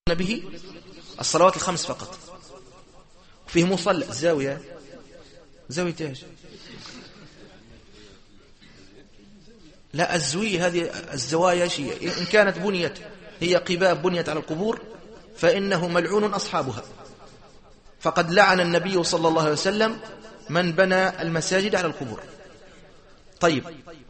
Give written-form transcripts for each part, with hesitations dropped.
به الصلوات الخمس فقط. فيه مصلى زاوية ايش؟ لا، الزوية هذه الزوايا شيء إن كانت بنيت هي قباب بنيت على القبور فإنه ملعون أصحابها، فقد لعن النبي صلى الله عليه وسلم من بنى المساجد على القبور. طيب،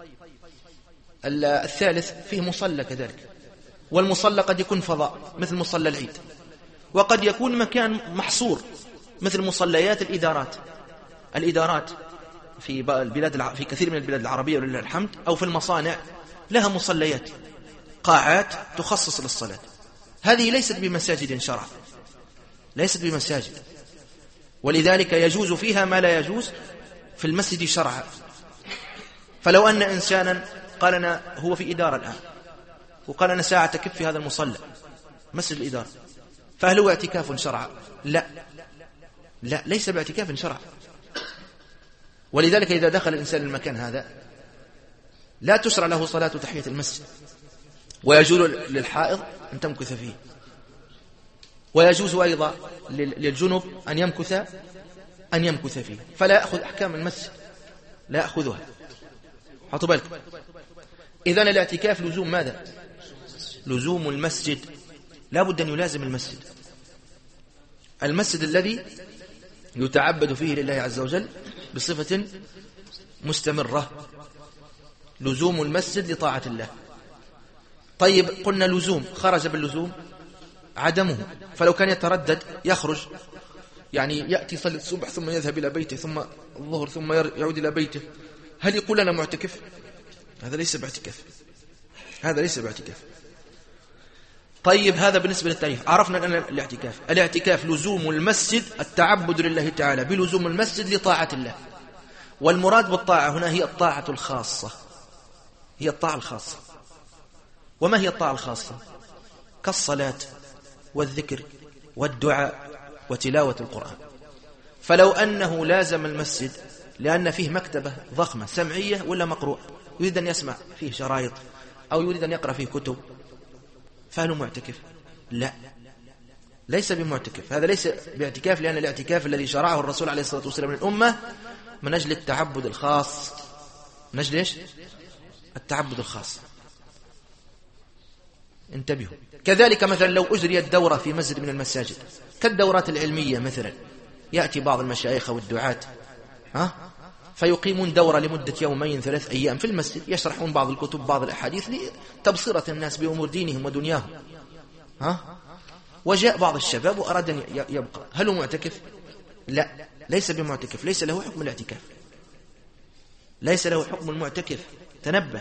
الثالث فيه مصلى كذلك، والمصلى قد يكون فضاء مثل مصلى العيد، وقد يكون مكان محصور مثل مصليات الإدارات في في كثير من البلاد العربية ولله الحمد، أو في المصانع لها مصليات، قاعات تخصص للصلاة. هذه ليست بمساجد شرعا، ليست بمساجد، ولذلك يجوز فيها ما لا يجوز في المسجد شرعا. فلو أن إنسانا قال أنا هو في إدارة الآن وقال أنا ساعة تكف في هذا المصلى مسجد الإدارة، فهل هو اعتكاف شرعا؟ لا، ليس باعتكاف شرعا. ولذلك إذا دخل الإنسان المكان هذا لا تشرع له صلاة تحية المسجد، ويجوز للحائض أن تمكث فيه، ويجوز أيضا للجنب أن يمكث فيه، فلا يأخذ أحكام المسجد، لا يأخذها. حطوا بالكم. إذن الاعتكاف لزوم ماذا؟ لزوم المسجد، لا بد أن يلازم المسجد الذي يتعبد فيه لله عز وجل بصفة مستمرة، لزوم المسجد لطاعة الله. طيب، قلنا لزوم، خرج باللزوم عدمه، فلو كان يتردد يخرج، يعني يأتي يصلي الصبح ثم يذهب إلى بيته ثم الظهر ثم يعود إلى بيته، هل يقول أنا معتكف؟ هذا ليس باعتكاف. طيب، هذا بالنسبة للتعريف. عرفنا أن الاعتكاف لزوم المسجد، التعبد لله تعالى بلزوم المسجد لطاعة الله. والمراد بالطاعة هنا هي الطاعة الخاصة، هي الطاعة الخاصة. وما هي الطاعة الخاصة؟ كالصلاة والذكر والدعاء وتلاوة القرآن. فلو أنه لازم المسجد لأن فيه مكتبة ضخمة سمعية ولا مقروءة، يريد أن يسمع فيه شرايط أو يريد أن يقرأ فيه كتب، فهل معتكف؟ لا، ليس بمعتكف. هذا ليس باعتكاف، لأن الاعتكاف الذي شرعه الرسول عليه الصلاة والسلام للأمة من أجل التعبد الخاص. من أجل إيش؟ التعبد الخاص. انتبهوا. كذلك مثلا لو أجريت دورة في مسجد من المساجد كالدورات العلمية مثلا، يأتي بعض المشايخ والدعاة فيقيمون دورة لمدة 2 3 أيام في المسجد، يشرحون بعض الكتب بعض الأحاديث لتبصرة الناس بأمور دينهم ودنياهم. وجاء بعض الشباب وأراد أن يبقى، هل هو معتكف؟ لا، ليس بمعتكف، ليس له حكم الاعتكاف، ليس له حكم المعتكف. تنبه.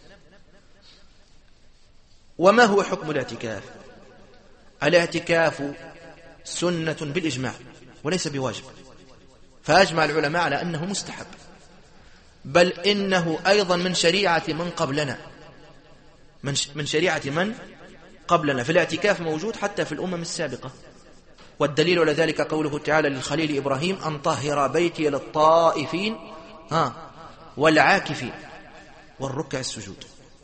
وما هو حكم الاعتكاف؟ الاعتكاف سنة بالإجماع وليس بواجب، فأجمع العلماء على أنه مستحب، بل إنه أيضا من شريعة من قبلنا، من شريعة من قبلنا. في الاعتكاف موجود حتى في الأمم السابقة، والدليل على ذلك قوله تعالى للخليل إبراهيم أن طهر بيتي للطائفين والعاكفين والركع السجود.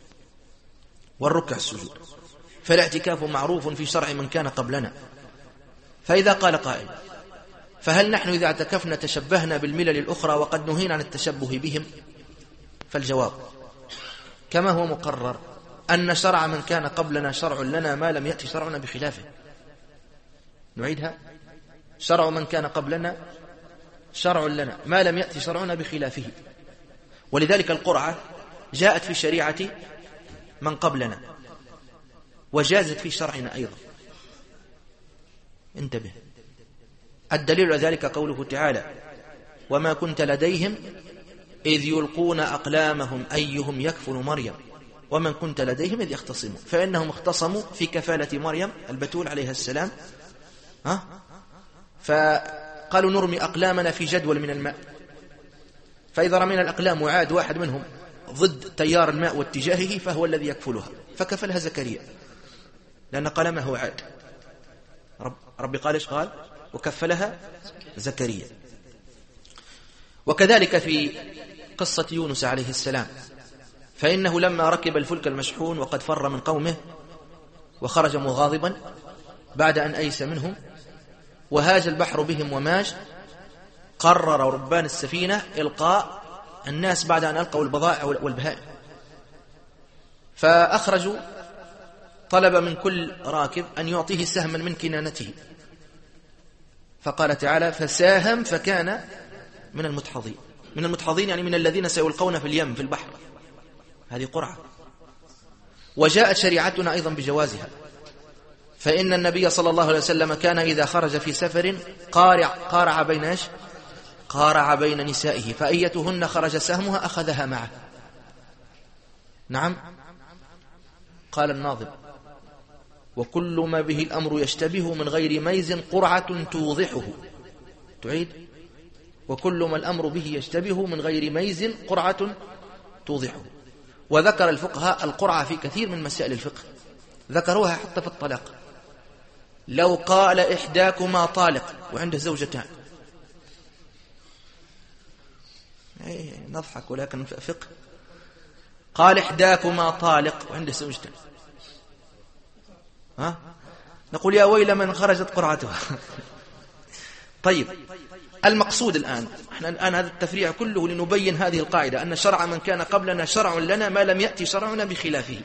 فالاعتكاف معروف في شرع من كان قبلنا. فإذا قال قائل فهل نحن إذا اعتكفنا تشبهنا بالملل الأخرى وقد نهينا عن التشبه بهم؟ فالجواب كما هو مقرر أن شرع من كان قبلنا شرع لنا ما لم يأتي شرعنا بخلافه. نعيدها: شرع من كان قبلنا شرع لنا ما لم يأتي شرعنا بخلافه. ولذلك القرعة جاءت في شريعة من قبلنا وجازت في شرعنا أيضا. انتبه. الدليل على ذلك قوله تعالى وما كنت لديهم إذ يلقون أقلامهم أيهم يكفل مريم ومن كنت لديهم إذ يختصمون. فإنهم اختصموا في كفالة مريم البتول عليها السلام، فقالوا نرمي أقلامنا في جدول من الماء، فإذا رمينا الأقلام وعاد واحد منهم ضد تيار الماء واتجاهه فهو الذي يكفلها، فكفلها زكريا لأن قلمه عاد. ربي قال إيش قال؟ وكفلها زكريا. وكذلك في قصة يونس عليه السلام، فإنه لما ركب الفلك المشحون وقد فر من قومه وخرج مغاضبا بعد أن أيس منهم وهاج البحر بهم وماج، قرر ربان السفينة إلقاء الناس بعد أن ألقوا البضائع والبهائم، فأخرجوا طلب من كل راكب أن يعطيه سهما من كنانته، فقال تعالى فساهم فكان من المدحضين. من المدحضين يعني من الذين سيلقون في اليم في البحر، هذه قرعة. وجاءت شريعتنا أيضا بجوازها، فإن النبي صلى الله عليه وسلم كان إذا خرج في سفر قارع بين نسائه، فأيتهن خرج سهمها أخذها معه. نعم. قال الناظم وكل ما به الأمر يشتبه من غير ميز قرعة توضحه. تعيد وكل ما الأمر به يشتبه من غير ميز قرعة توضحه. وذكر الفقهاء القرعة في كثير من مسائل الفقه، ذكروها حتى في الطلاق. لو قال إحداكما طالق وعنده زوجتان، نضحك ولكن فقه، قال إحداكما طالق وعنده زوجتان، نقول يا ويل من خرجت قرعتها. طيب المقصود الآن، احنا الآن هذا التفريع كله لنبين هذه القاعدة، أن شرع من كان قبلنا شرع لنا ما لم يأتي شرعنا بخلافه.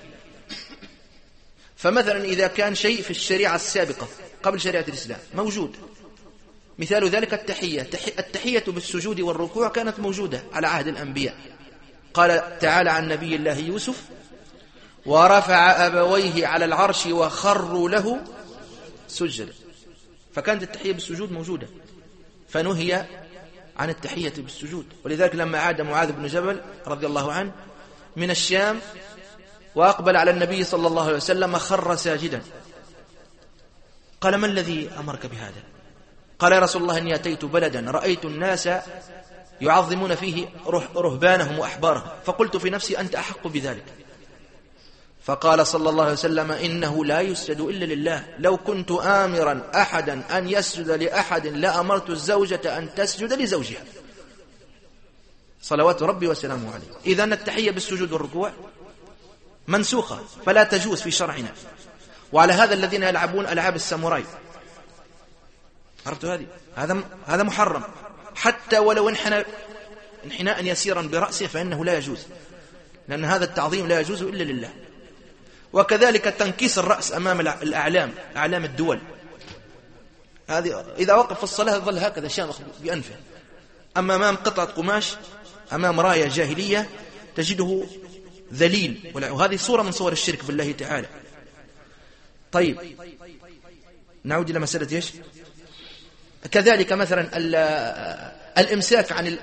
فمثلا إذا كان شيء في الشريعة السابقة قبل شريعة الإسلام موجود، مثال ذلك التحية بالسجود والركوع كانت موجودة على عهد الأنبياء. قال تعالى عن نبي الله يوسف ورفع أبويه على العرش وخروا له سجدا، فكانت التحية بالسجود موجودة، فنهي عن التحية بالسجود. ولذلك لما عاد معاذ بن جبل رضي الله عنه من الشام وأقبل على النبي صلى الله عليه وسلم خر ساجدا، قال ما الذي أمرك بهذا؟ قال يا رسول الله إني أتيت بلدا رأيت الناس يعظمون فيه رهبانهم وأحبارهم، فقلت في نفسي أنت أحق بذلك. فقال صلى الله عليه وسلم إنه لا يسجد إلا لله، لو كنت آمرا أحدا أن يسجد لأحد لأمرت الزوجة أن تسجد لزوجها صلوات ربي وسلامه عليه. إذن التحية بالسجود والركوع منسوخة فلا تجوز في شرعنا. وعلى هذا الذين يلعبون ألعاب الساموراي، عرفتوا هذا محرم، حتى ولو انحناء يسيرا برأسه فإنه لا يجوز، لأن هذا التعظيم لا يجوز إلا لله. وكذلك تنكيس الرأس أمام أعلام الدول، هذه إذا وقف في الصلاة ظل هكذا شامخ بأنفه، أما أمام قطعة قماش أمام راية جاهلية تجده ذليل، وهذه صورة من صور الشرك بالله تعالى. طيب نعود إلى مسألة إيش؟ كذلك مثلا الإمساك عن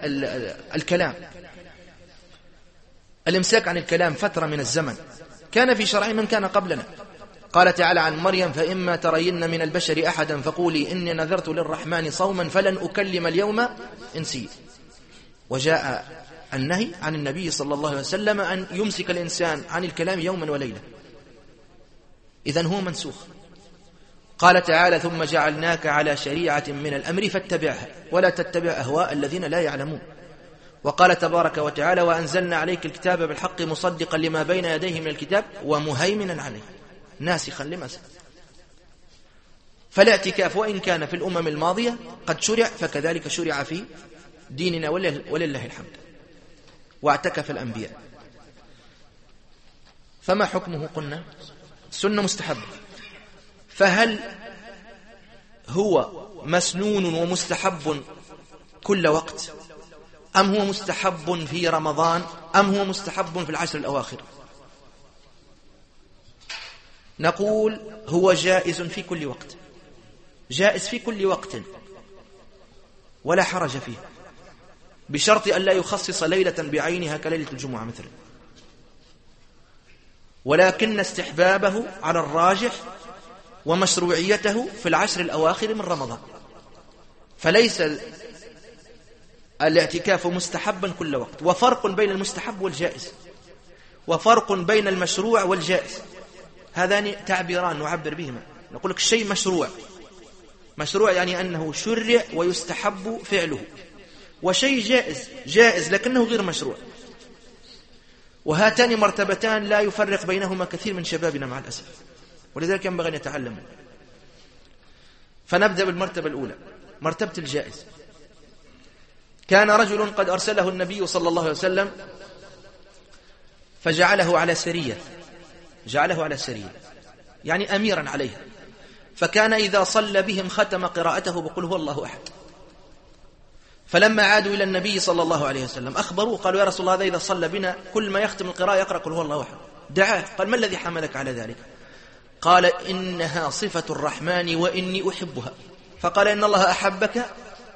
الإمساك عن الكلام فترة من الزمن كان في شرع من كان قبلنا. قال تعالى عن مريم فإما ترين من البشر أحدا فقولي إني نذرت للرحمن صوما فلن أكلم اليوم إنسيا. وجاء النهي عن النبي صلى الله عليه وسلم أن يمسك الإنسان عن الكلام يوما وليلة، إذن هو منسوخ. قال تعالى ثم جعلناك على شريعة من الأمر فاتبعها ولا تتبع أهواء الذين لا يعلمون. وقال تبارك وتعالى وأنزلنا عليك الكتاب بالحق مصدقا لما بين يديه من الكتاب ومهيمنا عليه ناسخا لما سبق. فالاعتكاف وإن كان في الأمم الماضية قد شرع فكذلك شرع في ديننا ولله الحمد، واعتكف الأنبياء. فما حكمه؟ قلنا سنة مستحبة. فهل هو مسنون ومستحب كل وقت، أم هو مستحب في رمضان، أم هو مستحب في العشر الأواخر؟ نقول هو جائز في كل وقت، جائز في كل وقت ولا حرج فيه، بشرط أن لا يخصص ليلة بعينها كليلة الجمعة مثلا. ولكن استحبابه على الراجح ومشروعيته في العشر الأواخر من رمضان. فليس الاعتكاف مستحبا كل وقت. وفرق بين المستحب والجائز، وفرق بين المشروع والجائز، هذان تعبيران نعبر بهما. نقول لك الشيء مشروع يعني أنه شرع ويستحب فعله، وشيء جائز لكنه غير مشروع. وهاتان مرتبتان لا يفرق بينهما كثير من شبابنا مع الأسف، ولذلك ينبغي أن يتعلموا. فنبدأ بالمرتبة الأولى، مرتبة الجائز. كان رجل قد أرسله النبي صلى الله عليه وسلم فجعله على سرية، يعني أميرا عليها، فكان إذا صلى بهم ختم قراءته بقل هو الله أحد. فلما عادوا إلى النبي صلى الله عليه وسلم أخبروه، قالوا يا رسول الله هذا إذا صلى بنا كل ما يختم القراءة يقرأ قل هو الله أحد. دعاه، قال ما الذي حملك على ذلك؟ قال إنها صفة الرحمن وإني أحبها. فقال إن الله أحبك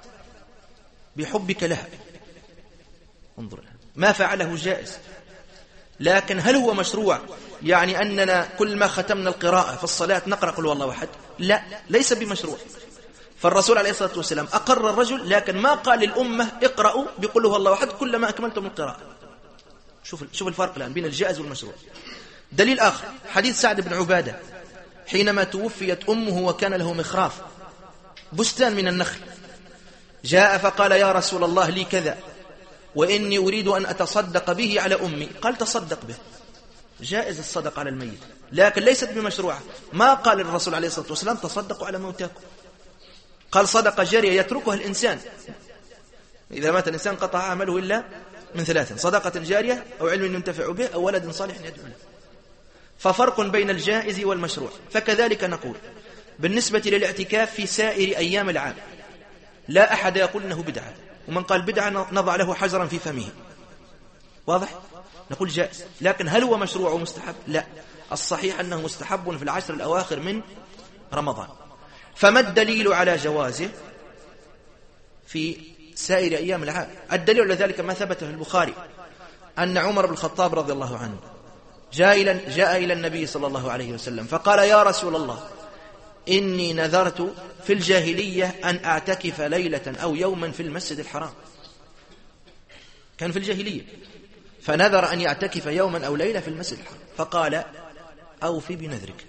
بحبك لها. انظر، ما فعله جائز، لكن هل هو مشروع؟ يعني أننا كل ما ختمنا القراءة في الصلاة نقرأ قل هو الله أحد؟ لا، ليس بمشروع. فالرسول عليه الصلاة والسلام أقر الرجل، لكن ما قال للأمة اقرأوا بقل هو الله أحد كلما أكملتم القراءة. شوف الفرق الآن بين الجائز والمشروع. دليل آخر حديث سعد بن عبادة حينما توفيت أمه وكان له مخراف بستان من النخل، جاء فقال يا رسول الله لي كذا وإني أريد أن أتصدق به على أمي. قال تصدق به، جائز الصدق على الميت، لكن ليست بمشروعة. ما قال الرسول عليه الصلاة والسلام تصدقوا على موتاكم، قال صدقة جارية يتركها الإنسان، إذا مات الإنسان قطع عمله إلا من ثلاث: صدقة جارية أو علم ينتفع به أو ولد صالح يدعو له. ففرق بين الجائز والمشروع. فكذلك نقول بالنسبة للاعتكاف في سائر أيام العام، لا أحد يقول أنه بدعة، ومن قال بدعة نضع له حجرا في فمه. واضح؟ نقول جائز، لكن هل هو مشروع ومستحب؟ لا، الصحيح أنه مستحب في العشر الأواخر من رمضان. فما الدليل على جوازه في سائر أيام العام؟ الدليل على ذلك ما ثبت في البخاري أن عمر بن الخطاب رضي الله عنه جاء إلى النبي صلى الله عليه وسلم فقال يا رسول الله إني نذرت في الجاهلية أن أعتكف ليلة أو يوما في المسجد الحرام. كان في الجاهلية فنذر أن يعتكف يوما أو ليلة في المسجد الحرام، فقال أوفي بنذرك،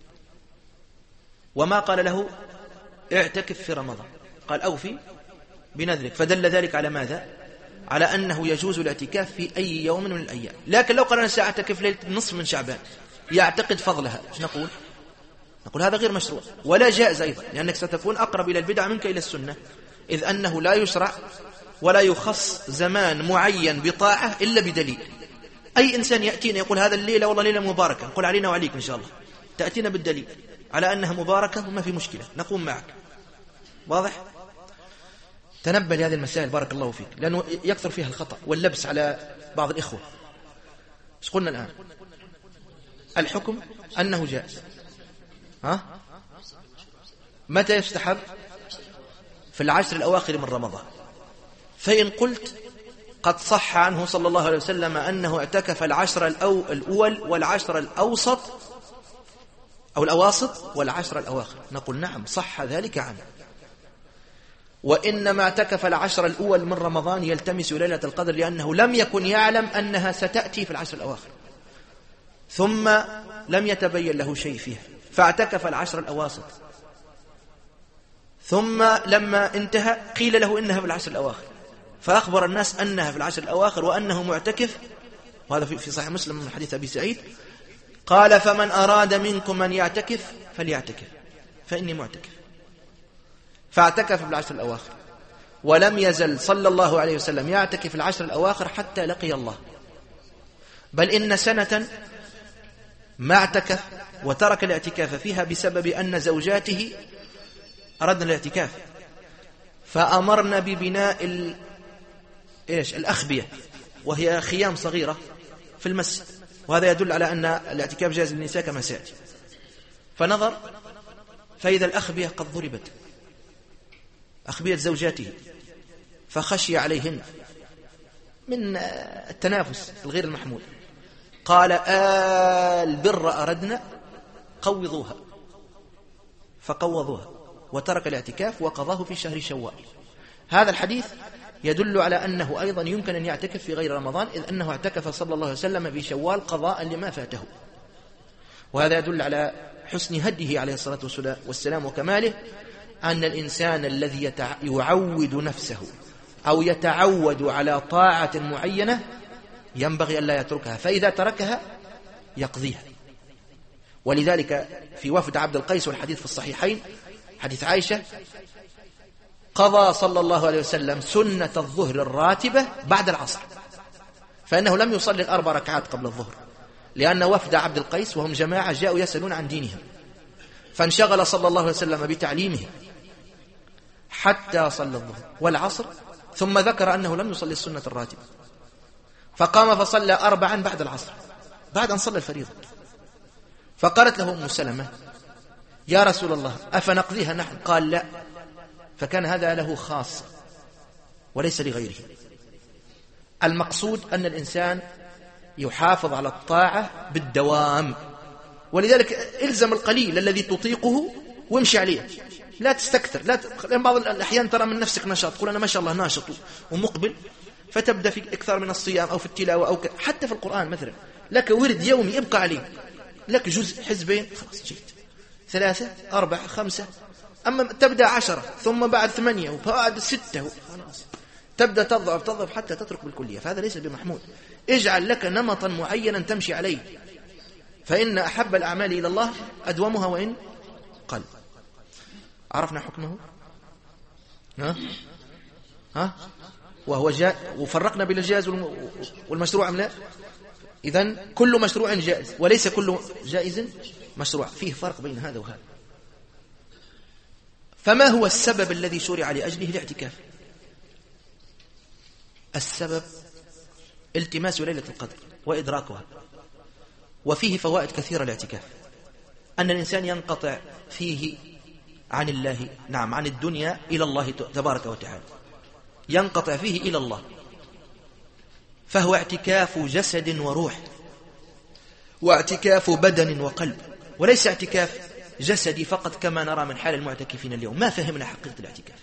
وما قال له اعتكف في رمضان، قال أوفي بنذرك. فدل ذلك على ماذا؟ على أنه يجوز الاعتكاف في أي يوم من الأيام. لكن لو قال أنا سأعتكف ليلة نصف من شعبان يعتقد فضلها، ايش نقول؟ نقول هذا غير مشروع ولا جائز أيضا، لأنك ستكون أقرب إلى البدع منك إلى السنة، إذ أنه لا يشرع ولا يخص زمان معين بطاعة إلا بدليل. أي إنسان يأتينا يقول هذا الليلة والله ليلة مباركة، نقول علينا وعليك إن شاء الله، تأتينا بالدليل على أنها مباركة وما في مشكلة، نقوم معك. واضح؟ تنبه لهذه المسائل بارك الله فيك، لأنه يكثر فيها الخطأ واللبس على بعض الإخوة. ايش قلنا الآن؟ الحكم أنه جائز. متى يستحب؟ في العشر الأواخر من رمضان. فإن قلت قد صح عنه صلى الله عليه وسلم أنه اعتكف العشر الأول والعشر الأوسط أو الأواسط والعشر الأواخر، نقول نعم صح ذلك عنه، وإنما اعتكف العشر الأول من رمضان يلتمس ليلة القدر لأنه لم يكن يعلم أنها ستأتي في العشر الأواخر، ثم لم يتبين له شيء فيها فاعتكف العشر الأواسط، ثم لما انتهى قيل له إنها في العشر الأواخر فأخبر الناس أنها في العشر الأواخر وأنه معتكف. وهذا في صحيح مسلم من حديث أبي سعيد قال فمن أراد منكم أن يعتكف فليعتكف فإني معتكف. فاعتكف في العشر الأواخر، ولم يزل صلى الله عليه وسلم يعتكف في العشر الأواخر حتى لقي الله، بل إن سنة ما اعتكف وترك الاعتكاف فيها بسبب أن زوجاته أردنا الاعتكاف فأمرنا ببناء الأخبية، وهي خيام صغيرة في المسجد، وهذا يدل على أن الاعتكاف جائز للنساء كما سيأتي. فنظر فإذا الأخبية قد ضربت، أخبية زوجاته، فخشي عليهن من التنافس الغير المحمود، قال البر أردنا قوضوها، فقوضوها وترك الاعتكاف وقضاه في شهر شوال. هذا الحديث يدل على أنه أيضا يمكن أن يعتكف في غير رمضان، إذ أنه اعتكف صلى الله عليه وسلم في شوال قضاء لما فاته، وهذا يدل على حسن هديه عليه الصلاة والسلام وكماله، أن الإنسان الذي يعود نفسه أو يتعود على طاعة معينة ينبغي أن لا يتركها، فإذا تركها يقضيها. ولذلك في وفد عبد القيس والحديث في الصحيحين حديث عائشة: قضى صلى الله عليه وسلم سنة الظهر الراتبة بعد العصر، فإنه لم يصلي 4 ركعات قبل الظهر، لأن وفد عبد القيس وهم جماعة جاءوا يسألون عن دينهم، فانشغل صلى الله عليه وسلم بتعليمهم حتى صلى الظهر والعصر، ثم ذكر أنه لم يصلي السنة الراتبة، فقام فصلى 4 بعد العصر بعد أن صلى الفريضة. فقالت له أم سلمة: يا رسول الله أفنقضيها نحن؟ قال: لا، فكان هذا له خاص وليس لغيره. المقصود أن الإنسان يحافظ على الطاعة بالدوام، ولذلك إلزم القليل الذي تطيقه وامشي عليه، لا تستكثر. لأن بعض الأحيان ترى من نفسك نشاط، تقول أنا ما شاء الله ناشط ومقبل، فتبدأ في أكثر من الصيام أو في التلاوة أو حتى في القرآن مثلا، لك ورد يومي ابقى عليه، لك جزء حزبين خلاص جيت 3 4 5، أما تبدأ 10 ثم بعد 8 وبعد 6 خلاص تبدأ تضعف حتى تترك بالكلية، فهذا ليس بمحمود. اجعل لك نمطا معينا تمشي عليه، فإن أحب الأعمال إلى الله أدومها وإن قل. عرفنا حكمه؟ ها؟ وهو وفرقنا بين الجائز والمشروع أم لا؟ إذن كل مشروع جائز وليس كل جائز مشروع، فيه فرق بين هذا وهذا. فما هو السبب الذي شرع لأجله الاعتكاف؟ السبب التماس ليلة القدر وإدراكها، وفيه فوائد كثيرة الاعتكاف. أن الإنسان ينقطع فيه عن الله، نعم، عن الدنيا إلى الله تبارك وتعالى، ينقطع فيه إلى الله، فهو اعتكاف جسد وروح، واعتكاف بدن وقلب، وليس اعتكاف جسدي فقط كما نرى من حال المعتكفين اليوم. ما فهمنا حقيقة الاعتكاف.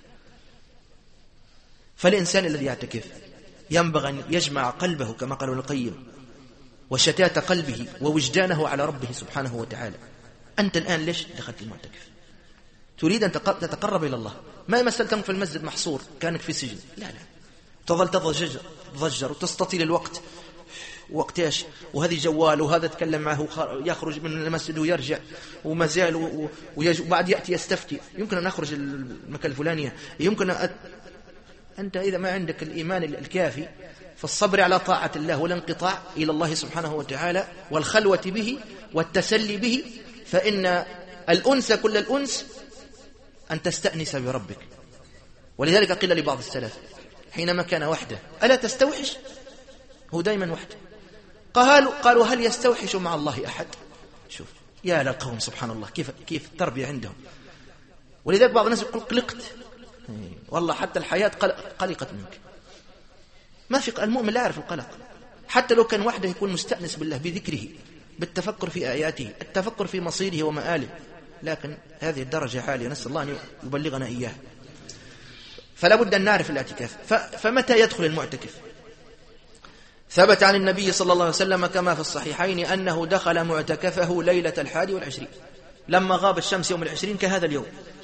فالإنسان الذي يعتكف ينبغي أن يجمع قلبه كما قال ابن القيم، وشتات قلبه ووجدانه على ربه سبحانه وتعالى. أنت الآن ليش دخلت المعتكف؟ تريد أن تتقرب إلى الله، ما مسألة في المسجد محصور كانك في سجن، لا تظل تضجر وتستطيل الوقت، وقت ايش؟ وهذه جوال، وهذا تكلم معه يخرج من المسجد ويرجع وما زال وبعد يأتي يستفتي، يمكن أن أخرج المكان الفلانية، يمكن أنت إذا ما عندك الإيمان الكافي فالصبر على طاعة الله والانقطاع إلى الله سبحانه وتعالى والخلوة به والتسلي به، فإن الأنس كل الأنس أن تستأنس بربك. ولذلك قيل لبعض السلف حينما كان وحده: ألا تستوحش؟ هو دائما وحده. قالوا: هل يستوحش مع الله أحد؟ شوف يا للقوم سبحان الله كيف التربية عندهم. ولذلك بعض الناس يقول: قلقت، والله حتى الحياة قلقت منك. ما في المؤمن لا يعرف القلق، حتى لو كان وحده يكون مستأنس بالله بذكره، بالتفكر في آياته، التفكر في مصيره ومآله، لكن هذه الدرجة عالية، نسأل الله أن يبلغنا إياها. فلا بد أن نعرف الاعتكاف. فمتى يدخل المعتكف؟ ثبت عن النبي صلى الله عليه وسلم كما في الصحيحين أنه دخل معتكفه ليلة 21، لما غاب الشمس يوم 20 كهذا اليوم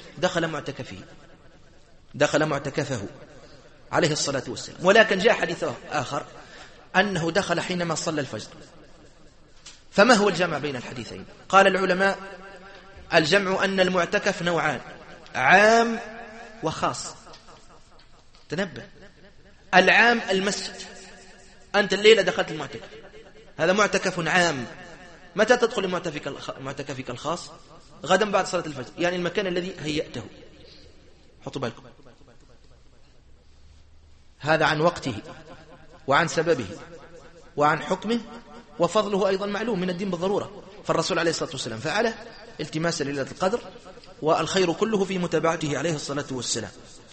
دخل معتكفه عليه الصلاة والسلام. ولكن جاء حديث آخر أنه دخل حينما صلى الفجر. فما هو الجمع بين الحديثين؟ قال العلماء: الجمع أن المعتكف نوعان: عام وخاص. تنبه، العام المسجد، أنت الليلة دخلت المعتكف، هذا معتكف عام. متى تدخل معتكفك الخاص؟ غدا بعد صلاة الفجر، يعني المكان الذي هيأته. حطوا بالكم، هذا عن وقته وعن سببه وعن حكمه، وفضله أيضا معلوم من الدين بالضرورة، فالرسول عليه الصلاة والسلام فعله التماس ليلة القدر، والخير كله في متابعته عليه الصلاة والسلام.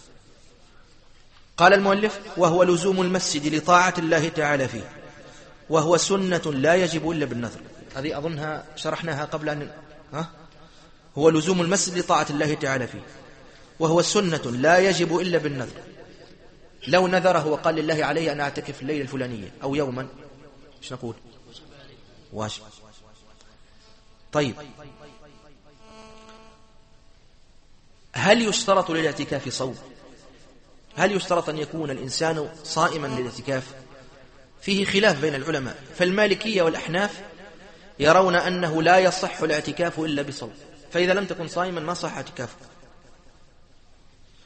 قال المؤلف: وهو لزوم المسجد لطاعة الله تعالى فيه، وهو سنة لا يجب إلا بالنذر. هذه أظنها شرحناها قبل أن هو لزوم المسجد لطاعة الله تعالى فيه، وهو سنة لا يجب إلا بالنذر. لو نذره وقال لله علي أن أعتكف الليلة الفلانية أو يوما، إيش نقول؟ واجب. طيب، هل يشترط للاعتكاف صوم؟ هل يشترط أن يكون الإنسان صائما للاعتكاف؟ فيه خلاف بين العلماء، فالمالكية والأحناف يرون أنه لا يصح الاعتكاف إلا بصوم، فإذا لم تكن صائما ما صح اعتكافك.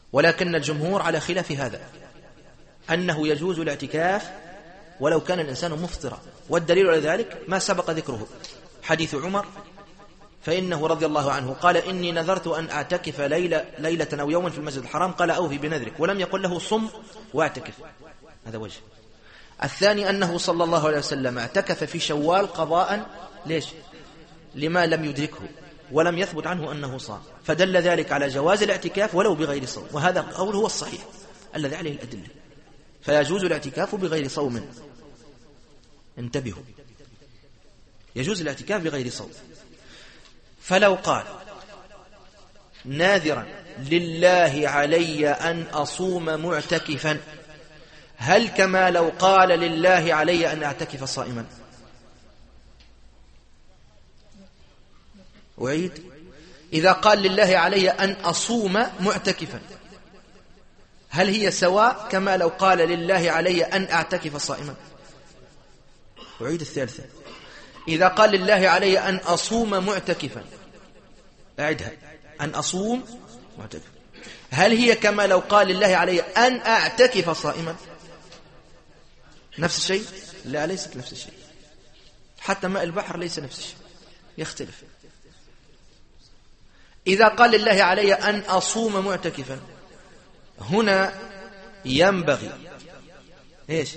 ولكن الجمهور على خلاف هذا، أنه يجوز الاعتكاف ولو كان الإنسان مفطرا. والدليل على ذلك ما سبق ذكره، حديث عمر، فإنه رضي الله عنه قال: إني نذرت أن أعتكف ليلة أو يوما في المسجد الحرام، قال: أوفي بنذرك، ولم يقل له صم واعتكف. هذا وجه. الثاني أنه صلى الله عليه وسلم اعتكف في شوال قضاء، ليش؟ لما لم يدركه ولم يثبت عنه أنه صام، فدل ذلك على جواز الاعتكاف ولو بغير صوم، وهذا قول هو الصحيح الذي عليه الأدلة، فيجوز الاعتكاف بغير صوم. انتبهوا، يجوز الاعتكاف بغير صوم. فلو قال ناذرا لله علي أن أصوم معتكفا، هل كما لو قال لله علي أن أعتكف صائما؟ أعيد: إذا قال لله علي أن أصوم معتكفا، هل هي سواء كما لو قال لله علي أن أعتكف صائما؟ أعيد الثالثة: إذا قال لله علي أن أصوم معتكفا، أعدها، أن أصوم معتكفا، هل هي كما لو قال لله علي أن أعتكف صائما؟ نفس الشيء؟ لا، ليست نفس الشيء. حتى ماء البحر ليس نفس الشيء، يختلف. إذا قال لله علي أن أصوم معتكفا، هنا ينبغي إيش؟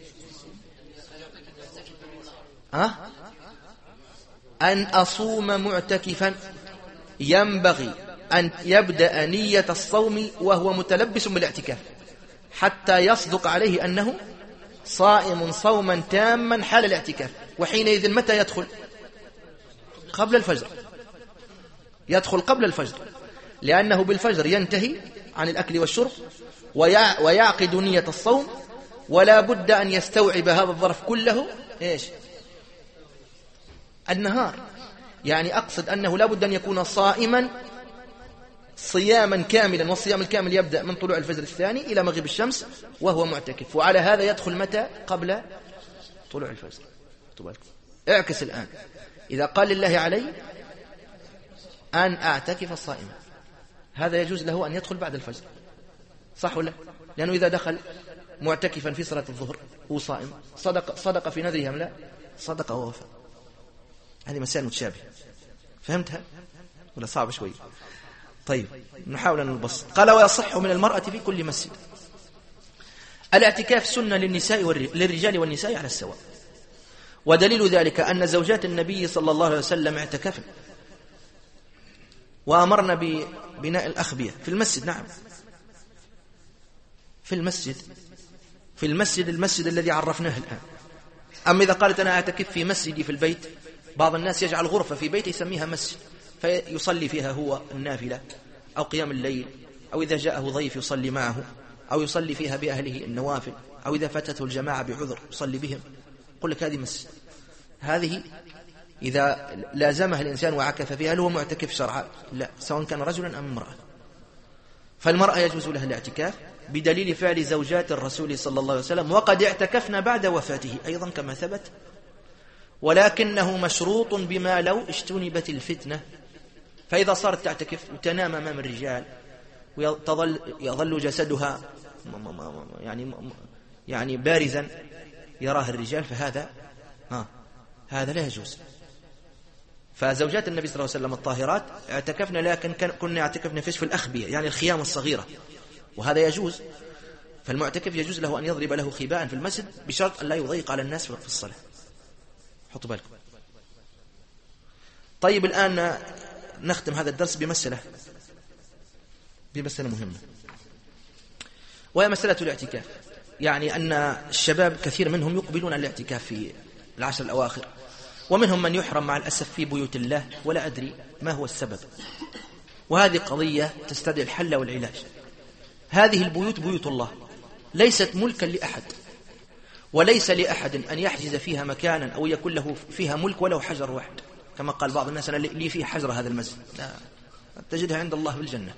أن أصوم معتكفا، ينبغي أن يبدأ نية الصوم وهو متلبس بالاعتكاف حتى يصدق عليه أنه صائم صوما تاما حال الاعتكاف. وحينئذ متى يدخل؟ قبل الفجر، يدخل قبل الفجر، لأنه بالفجر ينتهي عن الأكل والشرب ويعقد نية الصوم، ولا بد أن يستوعب هذا الظرف كله إيش؟ النهار. يعني أقصد أنه لا بد أن يكون صائما صياما كاملا، والصيام الكامل يبدأ من طلوع الفجر الثاني إلى مغيب الشمس وهو معتكف، وعلى هذا يدخل متى؟ قبل طلوع الفجر. اعكس الآن: إذا قال لله علي أن أعتكف صائما، هذا يجوز له أن يدخل بعد الفجر، صح ولا؟ لأنه إذا دخل معتكفا في صلاة الظهر هو صائم، صدق في نذره أم لا؟ صدق ووفى. هذه مسائل متشابهة، فهمتها ولا صعب شوي؟ طيب نحاول أن نبسط. قال: ويصح من المرأة في كل مسجد. الاعتكاف سنة للرجال والنساء على السواء، ودليل ذلك أن زوجات النبي صلى الله عليه وسلم اعتكفن، وأمرنا ببناء الأخبية في المسجد. نعم، في المسجد الذي عرفناه الآن. أما إذا قالت أنا أعتكف في مسجدي في البيت، بعض الناس يجعل غرفة في بيته يسميها مسجد، فيصلي فيها هو النافلة أو قيام الليل، أو إذا جاءه ضيف يصلي معه، أو يصلي فيها بأهله النوافل، أو إذا فاتته الجماعة بعذر يصلي بهم. قل لك هذه مسجد. هذه إذا لازمها الإنسان وعكف فيها، هل هو معتكف شرعا؟ لا، سواء كان رجلا أم امرأة. فالمرأة يجوز لها الاعتكاف بدليل فعل زوجات الرسول صلى الله عليه وسلم، وقد اعتكفنا بعد وفاته أيضا كما ثبت، ولكنه مشروط بما لو اجتنبت الفتنة. فإذا صارت تعتكف وتنام أمام الرجال ويظل جسدها يعني بارزا يراه الرجال، فهذا هذا لا يجوز. فزوجات النبي صلى الله عليه وسلم الطاهرات اعتكفنا، لكن كنا اعتكفنا في الأخبية، يعني الخيام الصغيرة، وهذا يجوز. فالمعتكف يجوز له أن يضرب له خباء في المسجد بشرط أن لا يضيق على الناس في الصلاة. حطوا بالكم. طيب الآن نختم هذا الدرس بمسألة مهمة، وهي مسألة الاعتكاف. يعني أن الشباب كثير منهم يقبلون على الاعتكاف في العشر الأواخر، ومنهم من يحرم مع الأسف في بيوت الله، ولا أدري ما هو السبب. وهذه قضية تستدعي الحل والعلاج. هذه البيوت بيوت الله، ليست ملكا لأحد، وليس لأحد أن يحجز فيها مكانا أو يكون له فيها ملك ولو حجر واحد، كما قال بعض الناس أنا لي فيه حجر هذا المسجد. لا، تجدها عند الله في الجنة،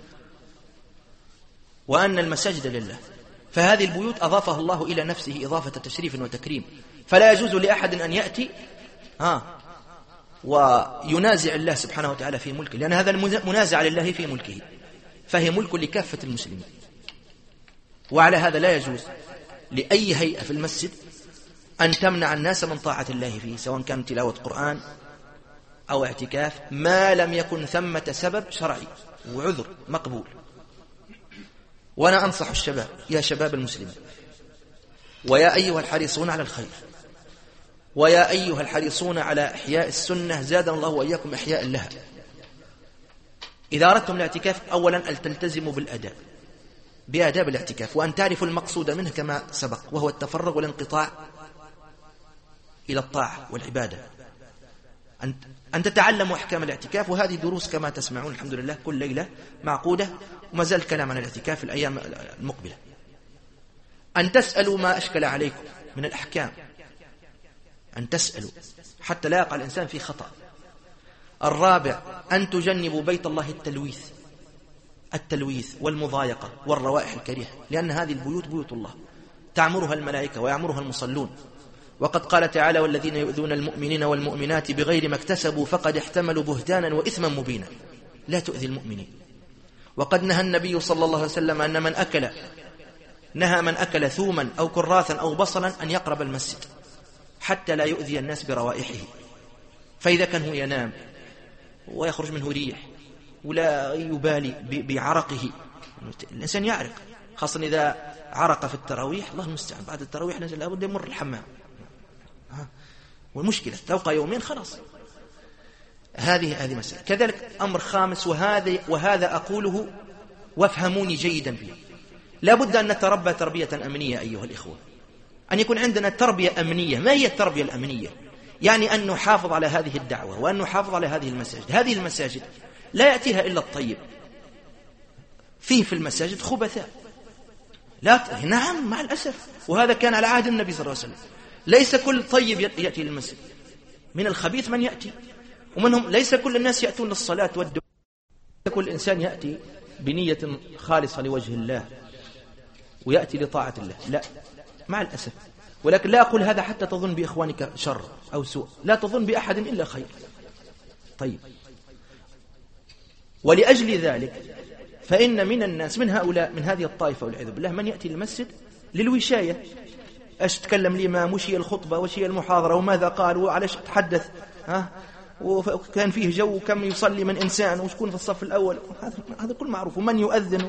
وأن المساجد لله. فهذه البيوت أضافها الله إلى نفسه إضافة تشريف وتكريم، فلا يجوز لأحد أن يأتي وينازع الله سبحانه وتعالى في ملكه، لأن هذا المنازع لله في ملكه، فهي ملك لكافة المسلمين. وعلى هذا لا يجوز لأي هيئة في المسجد أن تمنع الناس من طاعة الله فيه، سواء كان تلاوة قرآن أو اعتكاف، ما لم يكن ثمة سبب شرعي وعذر مقبول. وأنا أنصح الشباب، يا شباب المسلمين، ويا أيها الحريصون على الخير، ويا أيها الحريصون على إحياء السنة، زادنا الله وإياكم إحياء لها. إذا أردتم الاعتكاف أولا أن تلتزموا بالأداء، بآداب الاعتكاف، وأن تعرفوا المقصود منه كما سبق، وهو التفرغ والانقطاع إلى الطاعة والعبادة. أن تتعلموا أحكام الاعتكاف، وهذه دروس كما تسمعون الحمد لله كل ليلة معقودة، وما زال الكلام عن الاعتكاف في الأيام المقبلة. أن تسألوا ما أشكل عليكم من الأحكام، أن تسألوا حتى لا يقع الإنسان في خطأ. الرابع أن تجنبوا بيت الله التلويث والمضايقة والروائح الكريهة، لأن هذه البيوت بيوت الله تعمرها الملائكة ويعمرها المصلون. وقد قال تعالى: والذين يؤذون المؤمنين والمؤمنات بغير ما اكتسبوا فقد احتملوا بهتانا وإثما مبينا. لا تؤذي المؤمنين. وقد نهى النبي صلى الله عليه وسلم أن من أكل ثوما أو كراثا أو بصلا أن يقرب المسجد حتى لا يؤذي الناس بروائحه. فإذا كان هو ينام ويخرج منه ريح ولا يبالي بعرقه، الإنسان يعرق، خاصة إذا عرق في التراويح، الله المستعان، بعد التراويح لابد يمر الحمام، والمشكلة تبقى يومين خلاص. هذه مسألة. كذلك أمر خامس، وهذا أقوله وافهموني جيدا فيه، لابد أن نتربى تربية أمنية أيها الإخوة، أن يكون عندنا تربية أمنية. ما هي التربية الأمنية؟ يعني أن نحافظ على هذه الدعوة، وأن نحافظ على هذه المساجد. هذه المساجد لا يأتيها إلا الطيب. في المساجد خبثاء، نعم مع الأسف، وهذا كان على عهد النبي صلى الله عليه وسلم. ليس كل طيب يأتي للمسجد، من الخبيث من يأتي، ومنهم ليس كل الناس يأتون للصلاة والدعاء. كل إنسان يأتي بنية خالصة لوجه الله ويأتي لطاعة الله، لا، مع الأسف. ولكن لا أقول هذا حتى تظن بإخوانك شر أو سوء، لا تظن بأحد إلا خير. طيب، ولأجل ذلك فإن من الناس، من هؤلاء، من هذه الطائفة والعياذ بالله، من يأتي للمسجد للوشاية. أش تكلم الإمام، وش هي الخطبة، وش هي المحاضرة، وماذا قال، وعليش تحدث، وكان فيه جو، وكم يصلي من إنسان، وشكون في الصف الأول، هذا كل معروف، ومن يؤذن،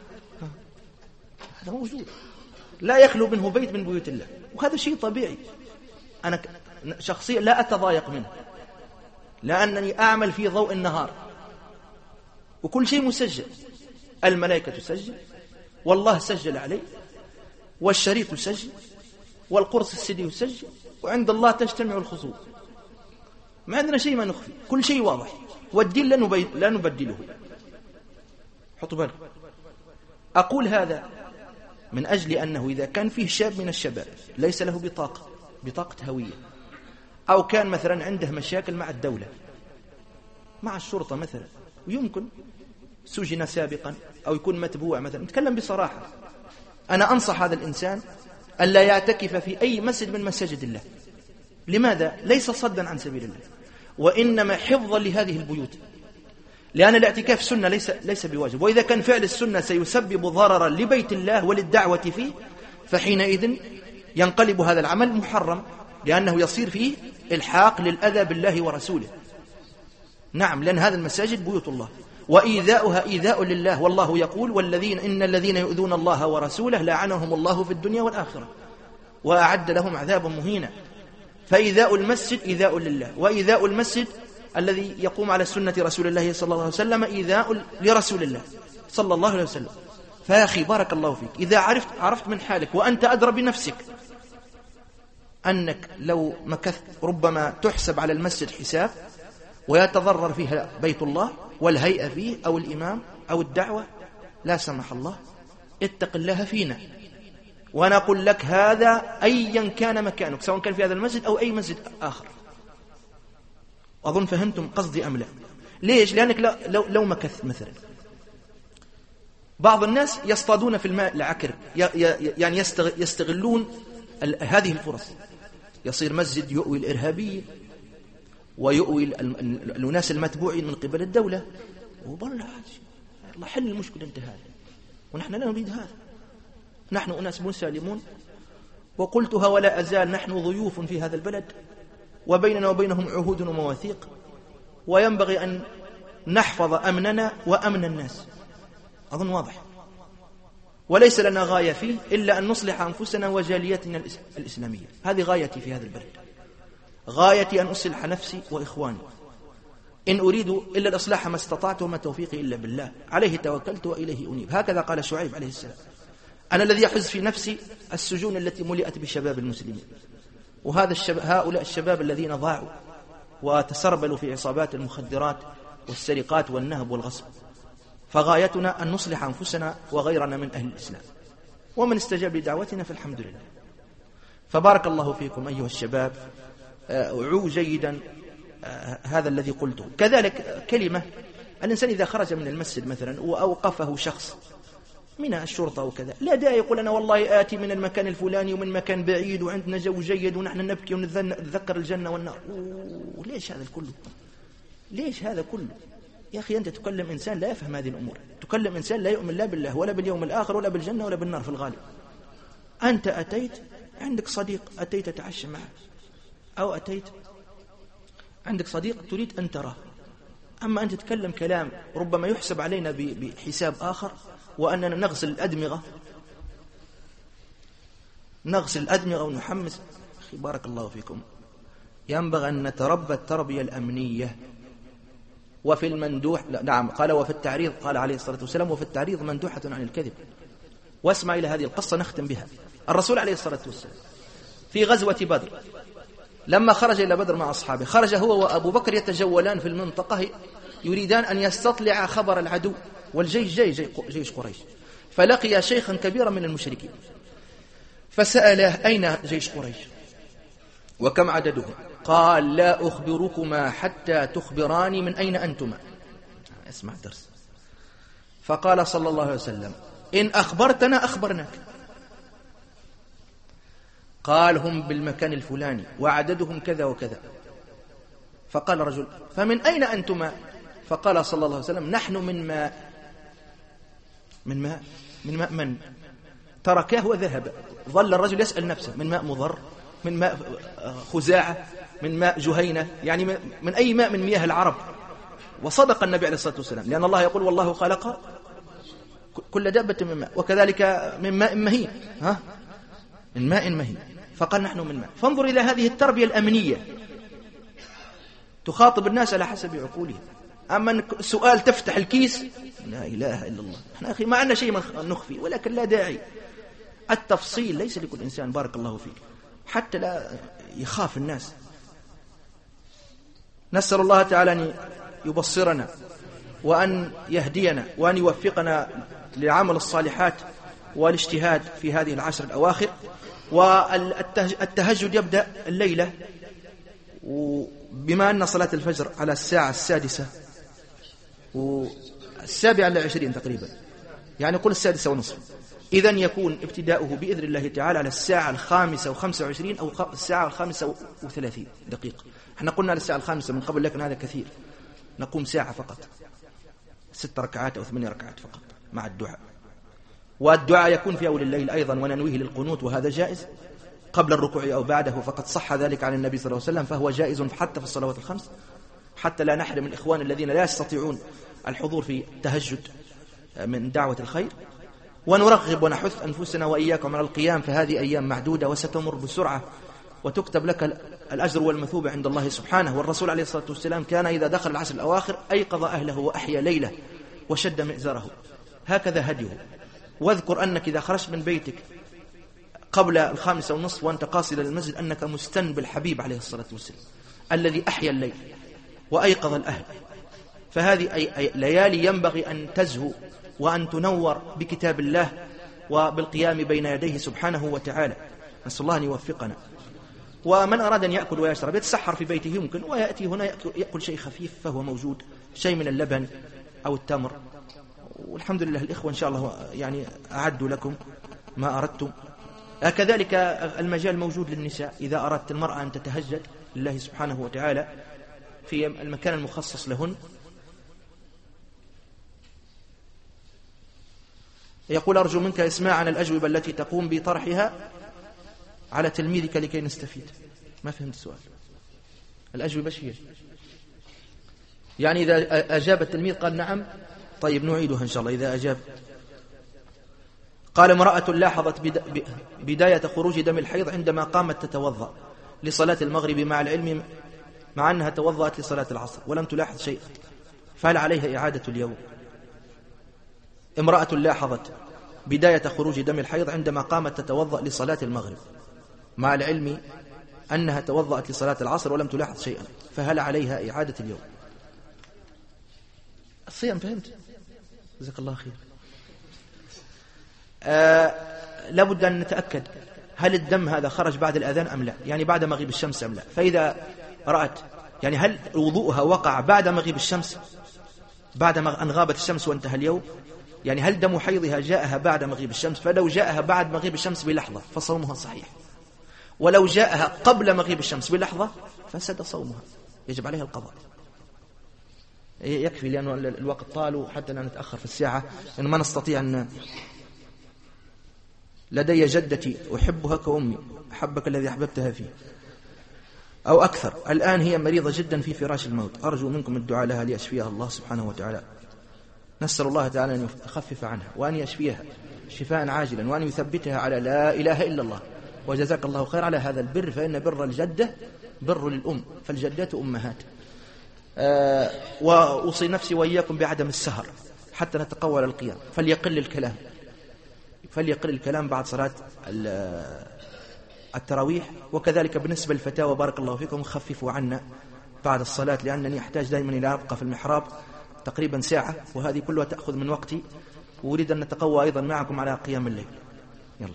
هذا موجود، لا يخلو منه بيت من بيوت الله، وهذا شيء طبيعي. أنا شخصيا لا أتضايق منه، لأنني أعمل في ضوء النهار، وكل شيء مسجل، الملائكة تسجل، والله سجل عليه، والشريط يسجل، والقرص السدي يسجل، وعند الله تجتمع الخصوم. ما عندنا شيء ما نخفي، كل شيء واضح، والدين لا نبدله. حطوا بالك. أقول هذا من أجل أنه إذا كان فيه شاب من الشباب ليس له بطاقة هوية، أو كان مثلا عنده مشاكل مع الدولة، مع الشرطة مثلا، ويمكن سجن سابقا أو يكون متبوع مثلا، نتكلم بصراحة، أنا أنصح هذا الإنسان ألا يعتكف في أي مسجد من مساجد الله. لماذا؟ ليس صدا عن سبيل الله، وإنما حفظا لهذه البيوت، لأن الاعتكاف سنة ليس بواجب. وإذا كان فعل السنة سيسبب ضررا لبيت الله وللدعوة فيه، فحينئذ ينقلب هذا العمل محرم، لأنه يصير فيه إلحاق للأذى بالله ورسوله. نعم، لأن هذا المساجد بيوت الله، وإيذاؤها إيذاء لله، والله يقول: إن الذين يؤذون الله ورسوله لعنهم الله في الدنيا والآخرة وأعد لهم عذابا مهينا. فإيذاء المسجد إيذاء لله، وإيذاء المسجد الذي يقوم على سنة رسول الله صلى الله عليه وسلم إيذاء لرسول الله صلى الله عليه وسلم. فيا أخي بارك الله فيك، إذا عرفت من حالك، وأنت أدرى بنفسك أنك لو مكثت ربما تحسب على المسجد حساب ويتضرر فيها بيت الله والهيئة فيه أو الإمام أو الدعوة، لا سمح الله، اتق الله فينا. وأنا أقول لك هذا أيا كان مكانك، سواء كان في هذا المسجد أو أي مسجد آخر. أظن فهمتم قصدي أم لا؟ ليش؟ لأنك لو مكثت مثلا، بعض الناس يصطادون في الماء العكر، يعني يستغلون هذه الفرص. يصير مسجد يؤوي الإرهابيين ويؤوي الناس المتبوعين من قبل الدولة، والله حل المشكلة انت هذا، ونحن لا نريد هذا. نحن أناس مسالمون، وقلتها ولا أزال، نحن ضيوف في هذا البلد وبيننا وبينهم عهود ومواثيق، وينبغي أن نحفظ أمننا وأمن الناس. أظن واضح. وليس لنا غاية فيه إلا أن نصلح أنفسنا وجاليتنا الإسلامية. هذه غايتي في هذا البلد، غايتي أن أصلح نفسي وإخواني. إن أريد إلا الإصلاح ما استطعت، وما توفيقي إلا بالله، عليه توكلت وإليه أنيب. هكذا قال شعيب عليه السلام. أنا الذي يحز في نفسي السجون التي ملئت بشباب المسلمين، هؤلاء الشباب الذين ضاعوا وتسربلوا في عصابات المخدرات والسرقات والنهب والغصب. فغايتنا أن نصلح أنفسنا وغيرنا من أهل الإسلام، ومن استجاب لدعوتنا فالحمد لله. فبارك الله فيكم أيها الشباب، أعوا جيدا هذا الذي قلته. كذلك كلمة، الإنسان إذا خرج من المسجد مثلا وأوقفه شخص من الشرطة وكذا، لا داعي يقول أنا والله آتي من المكان الفلاني ومن مكان بعيد وعندنا جو جيد ونحن نبكي ونتذكر الجنة والنار. ليش هذا كله؟ ليش هذا كله؟ يا أخي أنت تكلم إنسان لا يفهم هذه الأمور، تكلم إنسان لا يؤمن لا بالله ولا باليوم الآخر ولا بالجنة ولا بالنار في الغالب. أنت أتيت عندك صديق أتيت تتعشى معه، أو أتيت عندك صديق تريد أن تراه، أما أن تتكلم كلام ربما يحسب علينا بحساب آخر، وأننا نغسل الأدمغة ونحمس. أخي بارك الله فيكم، ينبغي أن نتربى التربية الأمنية. وفي المندوح نعم قال وفي التعريض، قال عليه الصلاة والسلام وفي التعريض مندوحة عن الكذب. واسمع إلى هذه القصة نختم بها. الرسول عليه الصلاة والسلام في غزوة بدر لما خرج إلى بدر مع أصحابه، خرج هو وأبو بكر يتجولان في المنطقة، يريدان أن يستطلع خبر العدو، والجيش جيش قريش. فلقي شيخا كبيرا من المشركين فسأله أين جيش قريش وكم عددهم؟ قال لا أخبركما حتى تخبراني من أين أنتما. اسمع درس. فقال صلى الله عليه وسلم إن أخبرتنا أخبرناك. قال هم بالمكان الفلاني وعددهم كذا وكذا. فقال رجل فمن أين أنتما؟ فقال صلى الله عليه وسلم نحن من ماء من تركه وذهب. ظل الرجل يسأل نفسه من ماء مضر، من ماء خزاعة، من ماء جهينة، يعني من أي ماء من مياه العرب. وصدق النبي عليه الصلاة والسلام، لأن الله يقول والله خلق كل دابة من ماء، وكذلك من ماء مهين، من ماء مهين. فقال نحن من ماء. فانظر إلى هذه التربية الأمنية، تخاطب الناس على حسب عقولهم. أما سؤال تفتح الكيس، لا إله إلا الله. احنا أخي ما عندنا شيء نخفي، ولكن لا داعي. التفصيل ليس لكل إنسان، بارك الله فيك، حتى لا يخاف الناس. نسأل الله تعالى أن يبصرنا وأن يهدينا وأن يوفقنا لعمل الصالحات والاجتهاد في هذه العشر الأواخر. والتهجد يبدأ الليلة، وبما أن صلاة الفجر على الساعة 6 و7:20 تقريبا، يعني قل 6:30، إذن يكون ابتداؤه بإذن الله تعالى على الساعة 5:25 أو الساعة 5:30 دقيقة. احنا قلنا على الساعة 5 من قبل، لكن هذا كثير، نقوم ساعة فقط، 6 ركعات أو 8 ركعات فقط مع الدعاء. والدعاء يكون في أول الليل أيضا، وننويه للقنوت، وهذا جائز قبل الركوع أو بعده، فقد صح ذلك عن النبي صلى الله عليه وسلم، فهو جائز حتى في الصلوات الخمس، حتى لا نحرم الإخوان الذين لا يستطيعون الحضور في التهجد من دعوة الخير. ونرغب ونحث أنفسنا وإياكم على القيام، فهذه أيام معدودة وستمر بسرعة، وتكتب لك الأجر والمثوبة عند الله سبحانه. والرسول عليه الصلاة والسلام كان إذا دخل العشر الأواخر أيقظ أهله وأحيا ليله وشد مئزره، هكذا هديه. واذكر أنك إذا خرجت من بيتك قبل 5:30 وأنت قاصد للمسجد أنك مستن بالحبيب عليه الصلاة والسلام الذي أحيا الليل وأيقظ الأهل. فهذه أي ليالي ينبغي أن تزهو وأن تنور بكتاب الله وبالقيام بين يديه سبحانه وتعالى. نسأل الله أن يوفقنا. ومن أراد أن يأكل ويشرب يتسحر في بيته يمكن، ويأتي هنا يأكل شيء خفيف فهو موجود، شيء من اللبن أو التمر. والحمد لله الإخوة إن شاء الله يعني أعدوا لكم ما أردتم. كذلك المجال موجود للنساء، إذا أردت المرأة أن تتهجد لله سبحانه وتعالى في المكان المخصص لهن. يقول أرجو منك إسماعنا الأجوبة التي تقوم بطرحها على تلميذك لكي نستفيد. ما فهمت السؤال. الأجوبة هي يعني إذا أجاب التلميذ قال نعم، طيب نعيدها إن شاء الله. إذا أجاب قال امرأة لاحظت بداية خروج دم الحيض عندما قامت تتوضأ لصلاة المغرب مع العلم مع أنها توضأت لصلاة العصر ولم تلاحظ شيئا، فهل عليها إعادة اليوم؟ امرأة لاحظت بداية خروج دم الحيض عندما قامت تتوضأ لصلاة المغرب مع العلم أنها توضأت لصلاة العصر ولم تلاحظ شيئا، فهل عليها إعادة اليوم؟ الصيام فهمت؟ جزاك الله خير. لابد أن نتأكد هل الدم هذا خرج بعد الأذان أم لا، يعني بعد مغيب الشمس أم لا. فإذا رأت يعني هل وضوءها وقع بعد مغيب الشمس، بعد أن غابت الشمس وانتهى اليوم، يعني هل دم حيضها جاءها بعد مغيب الشمس؟ فلو جاءها بعد مغيب الشمس بلحظة فصومها صحيح، ولو جاءها قبل مغيب الشمس بلحظة فسد صومها، يجب عليها القضاء. يكفي لأنه الوقت طال حتى لا نتأخر في الساعة، لأنه ما نستطيع أن. لدي جدتي أحبها كأمي، أحبك الذي أحببتها فيه أو أكثر، الآن هي مريضة جدا في فراش الموت، أرجو منكم الدعاء لها ليشفيها الله سبحانه وتعالى. نسأل الله تعالى أن يخفف عنها وأن يشفيها شفاء عاجلا وأن يثبتها على لا إله إلا الله. وجزاك الله خير على هذا البر، فإن بر الجدة بر للأم، فالجدات أمهات. وأوصي نفسي وإياكم بعدم السهر حتى نتقوى القيام، فليقل الكلام بعد صلاة التراويح. وكذلك بالنسبة للفتاوى بارك الله فيكم خففوا عنا بعد الصلاة، لأنني أحتاج دائما إلى أبقى في المحراب تقريبا ساعة، وهذه كلها تأخذ من وقتي، وأريد أن نتقوى أيضا معكم على قيام الليل. يلا.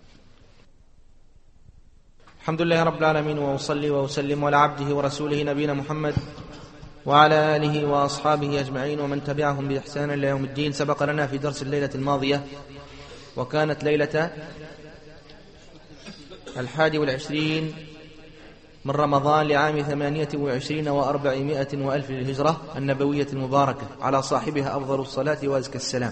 الحمد لله رب العالمين، وأصلي وأسلم على عبده ورسوله نبينا محمد وعلى آله وأصحابه أجمعين ومن تبعهم بإحسان إلى يوم الدين. سبق لنا في درس الليلة الماضية، وكانت ليلة 21 من رمضان لعام 28 و400 وألف للهجرة النبوية المباركة، على صاحبها أفضل الصلاة وأزكى السلام.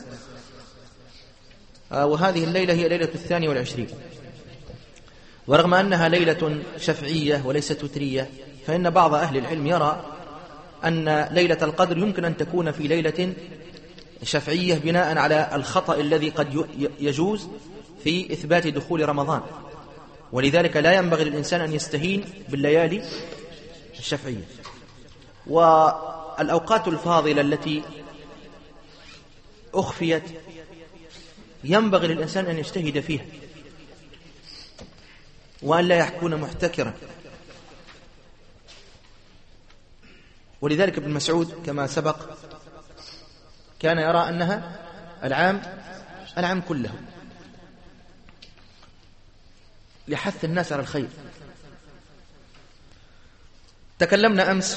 وهذه الليلة هي ليلة 22، ورغم أنها ليلة شفعية وليست وترية، فإن بعض أهل العلم يرى أن ليلة القدر يمكن أن تكون في ليلة شفعية بناء على الخطأ الذي قد يجوز في إثبات دخول رمضان، ولذلك لا ينبغي للإنسان أن يستهين بالليالي الشفعية. والأوقات الفاضلة التي أخفيت ينبغي للإنسان أن يجتهد فيها وأن لا يكون محتكرا. ولذلك ابن مسعود كما سبق كان يرى أنها العام كله، لحث الناس على الخير. تكلمنا أمس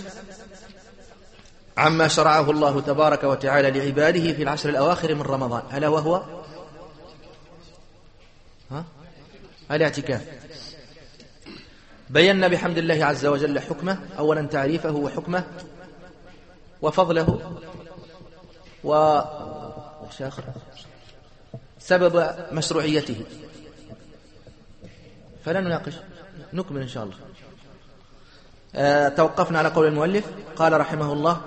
عما شرعه الله تبارك وتعالى لعباده في العشر الأواخر من رمضان، ألا وهو الاعتكاف. بينا بحمد الله عز وجل حكمه، أولا تعريفه وحكمه وفضله وسبب مشروعيته، فلا نناقش، نكمل إن شاء الله. توقفنا على قول المؤلف قال رحمه الله: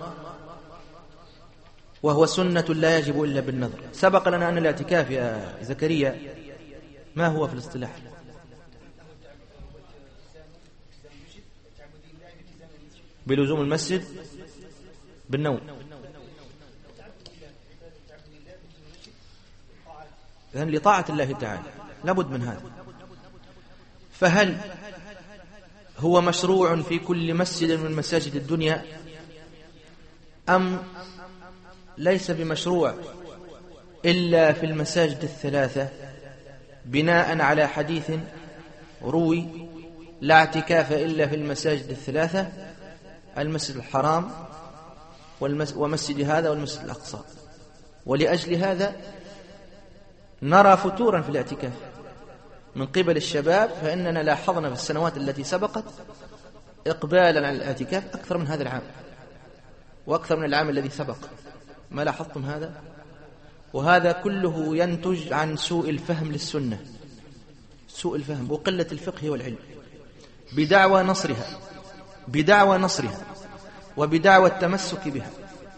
وهو سنة لا يجب إلا بالنظر. سبق لنا أن الاعتكاف يا زكريا ما هو في الاصطلاح؟ بلزوم المسجد بالنوم، لأن لطاعة الله تعالى لابد من هذا. فهل هو مشروع في كل مسجد من مساجد الدنيا أم ليس بمشروع إلا في المساجد الثلاثة، بناء على حديث روي: لا اعتكاف إلا في المساجد الثلاثة، المسجد الحرام ومسجد هذا والمسجد الأقصى. ولأجل هذا نرى فتورا في الاعتكاف من قبل الشباب، فإننا لاحظنا في السنوات التي سبقت إقبالا على الاعتكاف أكثر من هذا العام وأكثر من العام الذي سبق. ما لاحظتم هذا؟ وهذا كله ينتج عن سوء الفهم للسنة، سوء الفهم وقلة الفقه والعلم، بدعوى نصرها وبدعوى التمسك بها.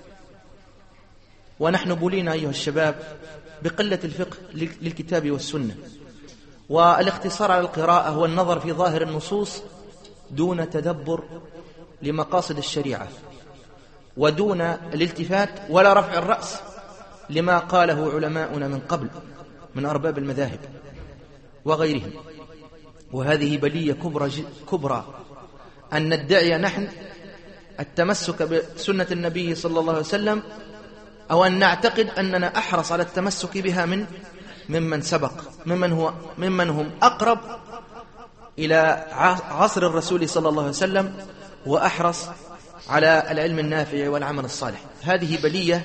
ونحن بولينا أيها الشباب بقلة الفقه للكتاب والسنة، والاقتصار على القراءة والنظر في ظاهر النصوص دون تدبر لمقاصد الشريعة، ودون الالتفات ولا رفع الرأس لما قاله علماؤنا من قبل من أرباب المذاهب وغيرهم. وهذه بلية كبرى أن ندعي نحن التمسك بسنة النبي صلى الله عليه وسلم، أو أن نعتقد أننا أحرص على التمسك بها ممن سبق، ممن هم أقرب إلى عصر الرسول صلى الله عليه وسلم، وأحرص على العلم النافع والعمل الصالح. هذه بلية.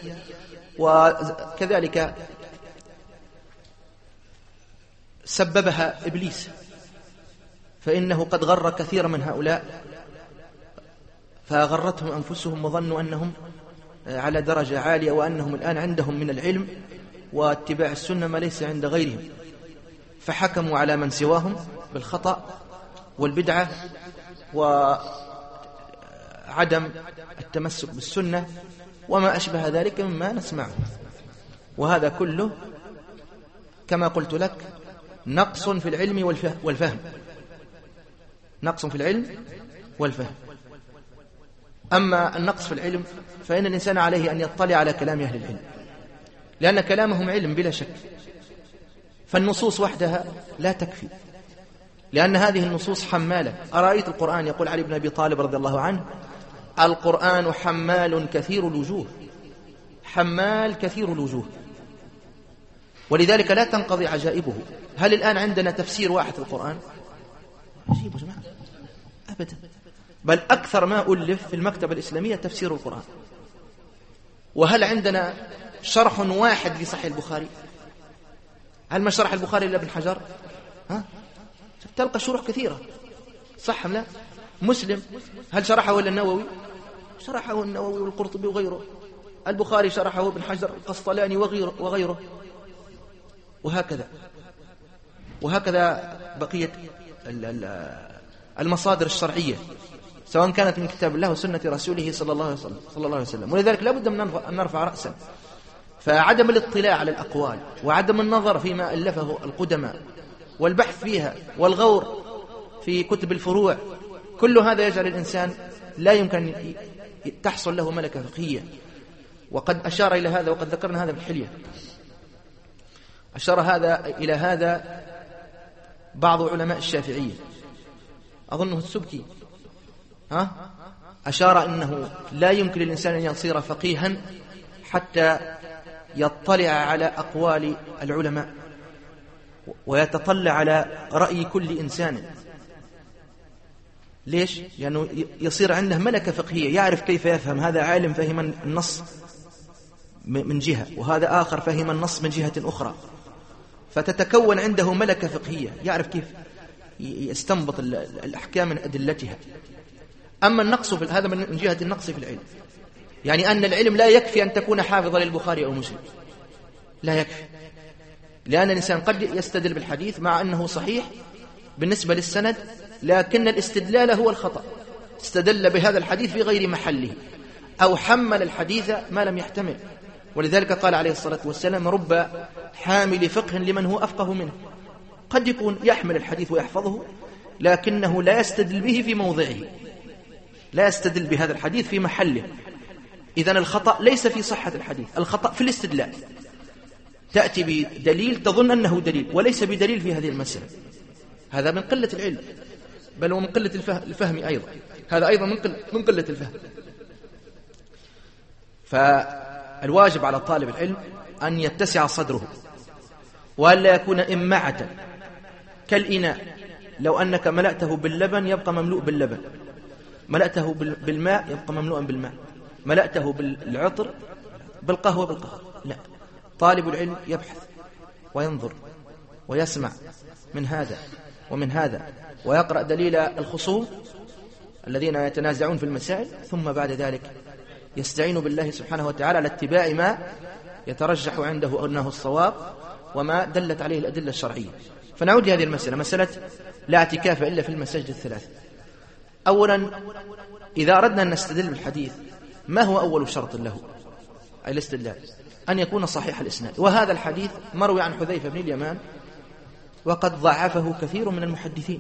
وكذلك سببها إبليس، فإنه قد غر كثير من هؤلاء، فغرتهم أنفسهم وظنوا أنهم على درجة عالية، وأنهم الآن عندهم من العلم واتباع السنة ما ليس عند غيرهم، فحكموا على من سواهم بالخطأ والبدعة وعدم التمسك بالسنة وما أشبه ذلك مما نسمعه. وهذا كله كما قلت لك نقص في العلم والفهم، نقص في العلم والفهم. أما النقص في العلم فإن الإنسان عليه أن يطلع على كلام أهل العلم، لأن كلامهم علم بلا شك، فالنصوص وحدها لا تكفي، لأن هذه النصوص حمالة. أرأيت القرآن، يقول علي بن أبي طالب رضي الله عنه: القرآن حمال كثير الوجوه، حمال كثير الوجوه، ولذلك لا تنقضي عجائبه. هل الآن عندنا تفسير واحد في القرآن؟ عجيب يا جماعة، أبدا. بل أكثر ما ألف في المكتبة الإسلامية تفسير القرآن. وهل عندنا شرح واحد لصحيح البخاري؟ هل ما شرح البخاري إلا ابن حجر؟ تلقى شروح كثيرة، صح أم لا؟ مسلم هل شرحه إلا النووي؟ شرحه النووي والقرطبي وغيره. البخاري شرحه ابن حجر القسطلاني وغيره. وهكذا بقية المصادر الشرعية، سواء كانت من كتاب الله وسنة رسوله صلى الله عليه وسلم. ولذلك لا بد من أن نرفع رأسا. فعدم الاطلاع على الأقوال وعدم النظر فيما ألفه القدماء والبحث فيها والغور في كتب الفروع، كل هذا يجعل الإنسان لا يمكن تحصل له ملكة فقهية. وقد أشار إلى هذا، وقد ذكرنا هذا في الحلية، أشار إلى هذا بعض علماء الشافعية، أظنه السبكي، أشار أنه لا يمكن للإنسان أن يصير فقيها حتى يطلع على أقوال العلماء ويتطلع على رأي كل إنسان. ليش؟ لأنه يصير عنده ملكة فقهية، يعرف كيف يفهم. هذا عالم فهم النص من جهة، وهذا آخر فهم النص من جهة أخرى، فتتكون عنده ملكة فقهية، يعرف كيف يستنبط الأحكام من أدلتها. أما النقص في هذا من جهة النقص في العلم، يعني أن العلم لا يكفي أن تكون حافظا للبخاري أو مسلم، لا يكفي، لأن الإنسان قد يستدل بالحديث مع أنه صحيح بالنسبة للسند، لكن الاستدلال هو الخطأ، استدل بهذا الحديث في غير محله، أو حمل الحديث ما لم يحتمل. ولذلك قال عليه الصلاة والسلام: رب حامل فقه لمن هو أفقه منه. قد يكون يحمل الحديث ويحفظه، لكنه لا يستدل به في موضعه، لا يستدل بهذا الحديث في محله. إذن الخطأ ليس في صحة الحديث، الخطأ في الاستدلال. تأتي بدليل تظن أنه دليل وليس بدليل في هذه المسألة. هذا من قلة العلم، بل ومن قلة الفهم أيضا. هذا أيضا من قلة الفهم. فالواجب على طالب العلم أن يتسع صدره، وألا يكون إمعة كالإناء. لو أنك ملأته باللبن يبقى مملوء باللبن، ملأته بالماء يبقى مملوءا بالماء، ملأته بالعطر بالقهوة بالقهوة. لا، طالب العلم يبحث وينظر ويسمع من هذا ومن هذا، ويقرأ دليل الخصوم الذين يتنازعون في المسائل، ثم بعد ذلك يستعين بالله سبحانه وتعالى على اتباع ما يترجح عنده أنه الصواب وما دلت عليه الأدلة الشرعية. فنعود لهذه المسألة، مسألة لا اعتكاف إلا في المساجد الثلاث. أولا، إذا أردنا أن نستدل بالحديث، ما هو أول شرط له الاستدلال؟ أن يكون صحيح الإسناد، وهذا الحديث مروي عن حذيفة بن اليمان وقد ضعفه كثير من المحدثين.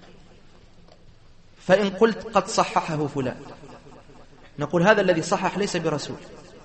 فإن قلت قد صححه فلان، نقول هذا الذي صحح ليس برسول.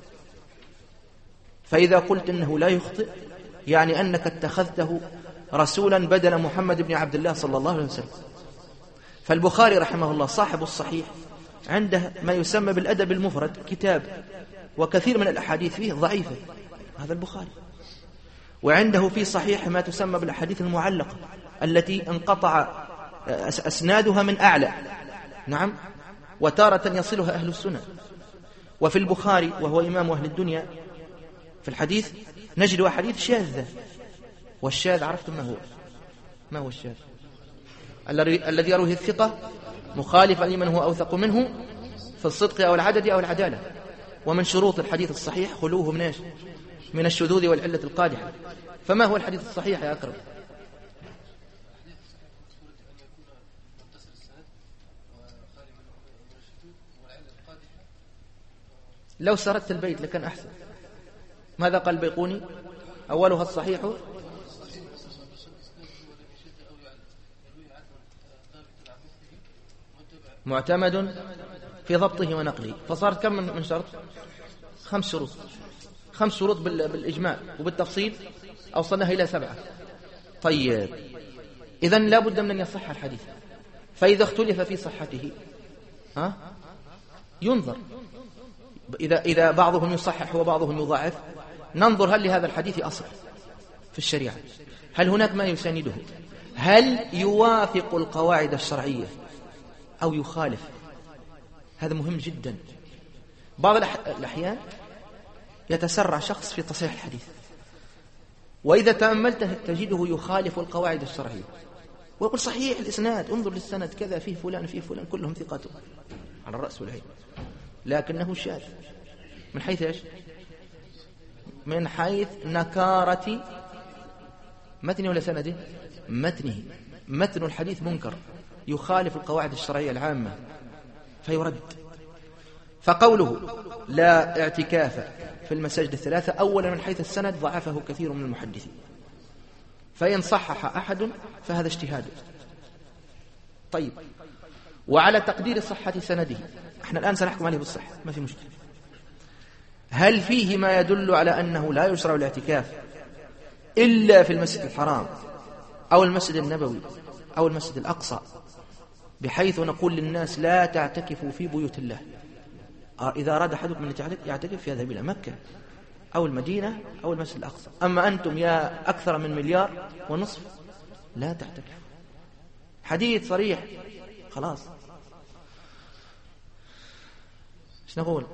فإذا قلت إنه لا يخطئ، يعني أنك اتخذته رسولا بدل محمد بن عبد الله صلى الله عليه وسلم. فالبخاري رحمه الله صاحب الصحيح عنده ما يسمى بالأدب المفرد، كتاب، وكثير من الأحاديث فيه ضعيفة، هذا البخاري. وعنده في صحيح ما تسمى بالأحاديث المعلقة التي انقطع أسنادها من أعلى، نعم، وتارة يصلها أهل السنة. وفي البخاري وهو إمام أهل الدنيا في الحديث نجد أحاديث شاذة. والشاذ عرفتم ما هو؟ ما هو الشاذ؟ الذي يرويه الثقة مخالفا لمن هو أوثق منه في الصدق أو العدد أو العدالة. ومن شروط الحديث الصحيح خلوه من إيش؟ من الشذوذ والعلة القادحة. فما هو الحديث الصحيح يا أكرم؟ لو سردت البيت لكان أحسن. ماذا قال البيقوني؟ أولها الصحيح معتمد في ضبطه ونقله. فصارت كم من شرط؟ 5 شروط. 5 شروط بالإجمال، وبالتفصيل أوصلناها إلى 7. طيب، إذن لا بد من أن يصح الحديث. فإذا اختلف في صحته ينظر، إذا بعضهم يصحح وبعضهم يضعف، ننظر هل لهذا الحديث أصل في الشريعة، هل هناك ما يسانده، هل يوافق القواعد الشرعية أو يخالف. هذا مهم جدا. بعض الأحيان يتسرع شخص في تصحيح الحديث، وإذا تأملته تجده يخالف القواعد الشرعية ويقول صحيح الإسناد، انظر للسند كذا، فيه فلان فيه فلان كلهم ثقات على الرأس والعين، لكنه شاذ. من حيث إيش؟ من حيث نكارة متنه ولا سنده؟ متنه. متن الحديث منكر يخالف القواعد الشرعية العامة فيرد. فقوله لا اعتكاف في المساجد الثلاثة، أولا من حيث السند ضعفه كثير من المحدثين، فإن صحح أحد فهذا اجتهاد. طيب، وعلى تقدير صحة سنده، احنا الآن سنحكم عليه بالصحة، ما في مشكلة. هل فيه ما يدل على أنه لا يشرع الاعتكاف إلا في المسجد الحرام أو المسجد النبوي أو المسجد الأقصى، بحيث نقول للناس لا تعتكفوا في بيوت الله؟ إذا أراد أحدكم أن يعتكف يذهب إلى مكة أو المدينة أو المسجد الأقصى. أما أنتم يا أكثر من 1.5 مليار لا تعتكفوا. حديث صريح، خلاص. ايش نقول؟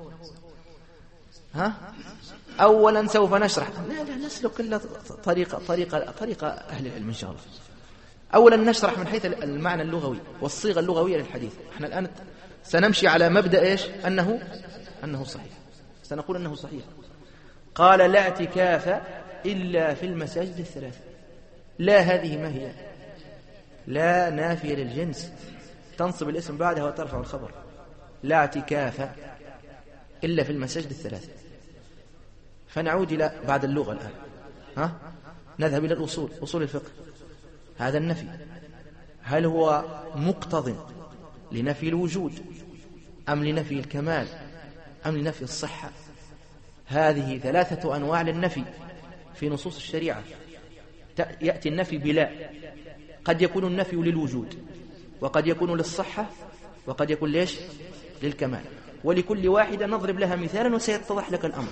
أولا سوف نشرح، لا نسلك إلا طريقة أهل العلم إن شاء الله. أولا نشرح من حيث المعنى اللغوي والصيغة اللغوية للحديث. احنا الآن سنمشي على مبدأ إيش؟ أنه صحيح. سنقول أنه صحيح. قال لا اعتكاف إلا في المساجد الثلاثة. لا، هذه ما هي؟ لا نافية للجنس، تنصب الاسم بعدها وترفع الخبر. لا اعتكاف إلا في المساجد الثلاثة. فنعود إلى بعد اللغة الآن. نذهب إلى الأصول، أصول الفقه. هذا النفي هل هو مقتض لنفي الوجود أم لنفي الكمال أم لنفي الصحة؟ هذه 3 أنواع للنفي في نصوص الشريعة. يأتي النفي بلا، قد يكون النفي للوجود، وقد يكون للصحة، وقد يكون ليش؟ للكمال. ولكل واحدة نضرب لها مثالا وسيتضح لك الأمر.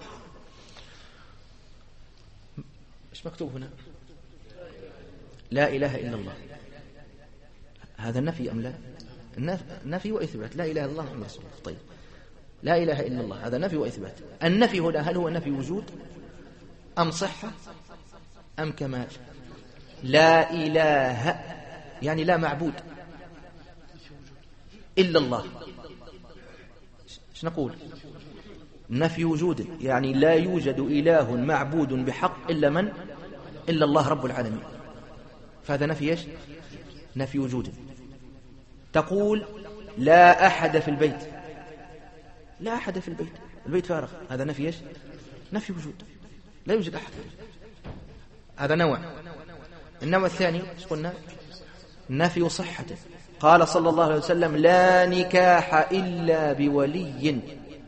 إيش مكتوب هنا؟ لا إله إلا الله، هذا النفي أم لا؟ نفي وإثبات. لا إله إلا الله محمد رسول الله. طيب، لا إله إلا الله هذا نفي وإثبات. النفي هنا هل هو نفي وجود أم صحة أم كمال؟ لا إله يعني لا معبود إلا الله. ايش نقول؟ نفي وجود، يعني لا يوجد إله معبود بحق إلا الله رب العالمين، فهذا نفي إيش؟ نفي وجود. تقول لا أحد في البيت، لا أحد في البيت، البيت فارغ، هذا نفي إيش؟ نفي وجود، لا يوجد أحد. هذا نوع. النوع الثاني ايش قلنا؟ نفي صحته. قال صلى الله عليه وسلم لا نكاح إلا بولي،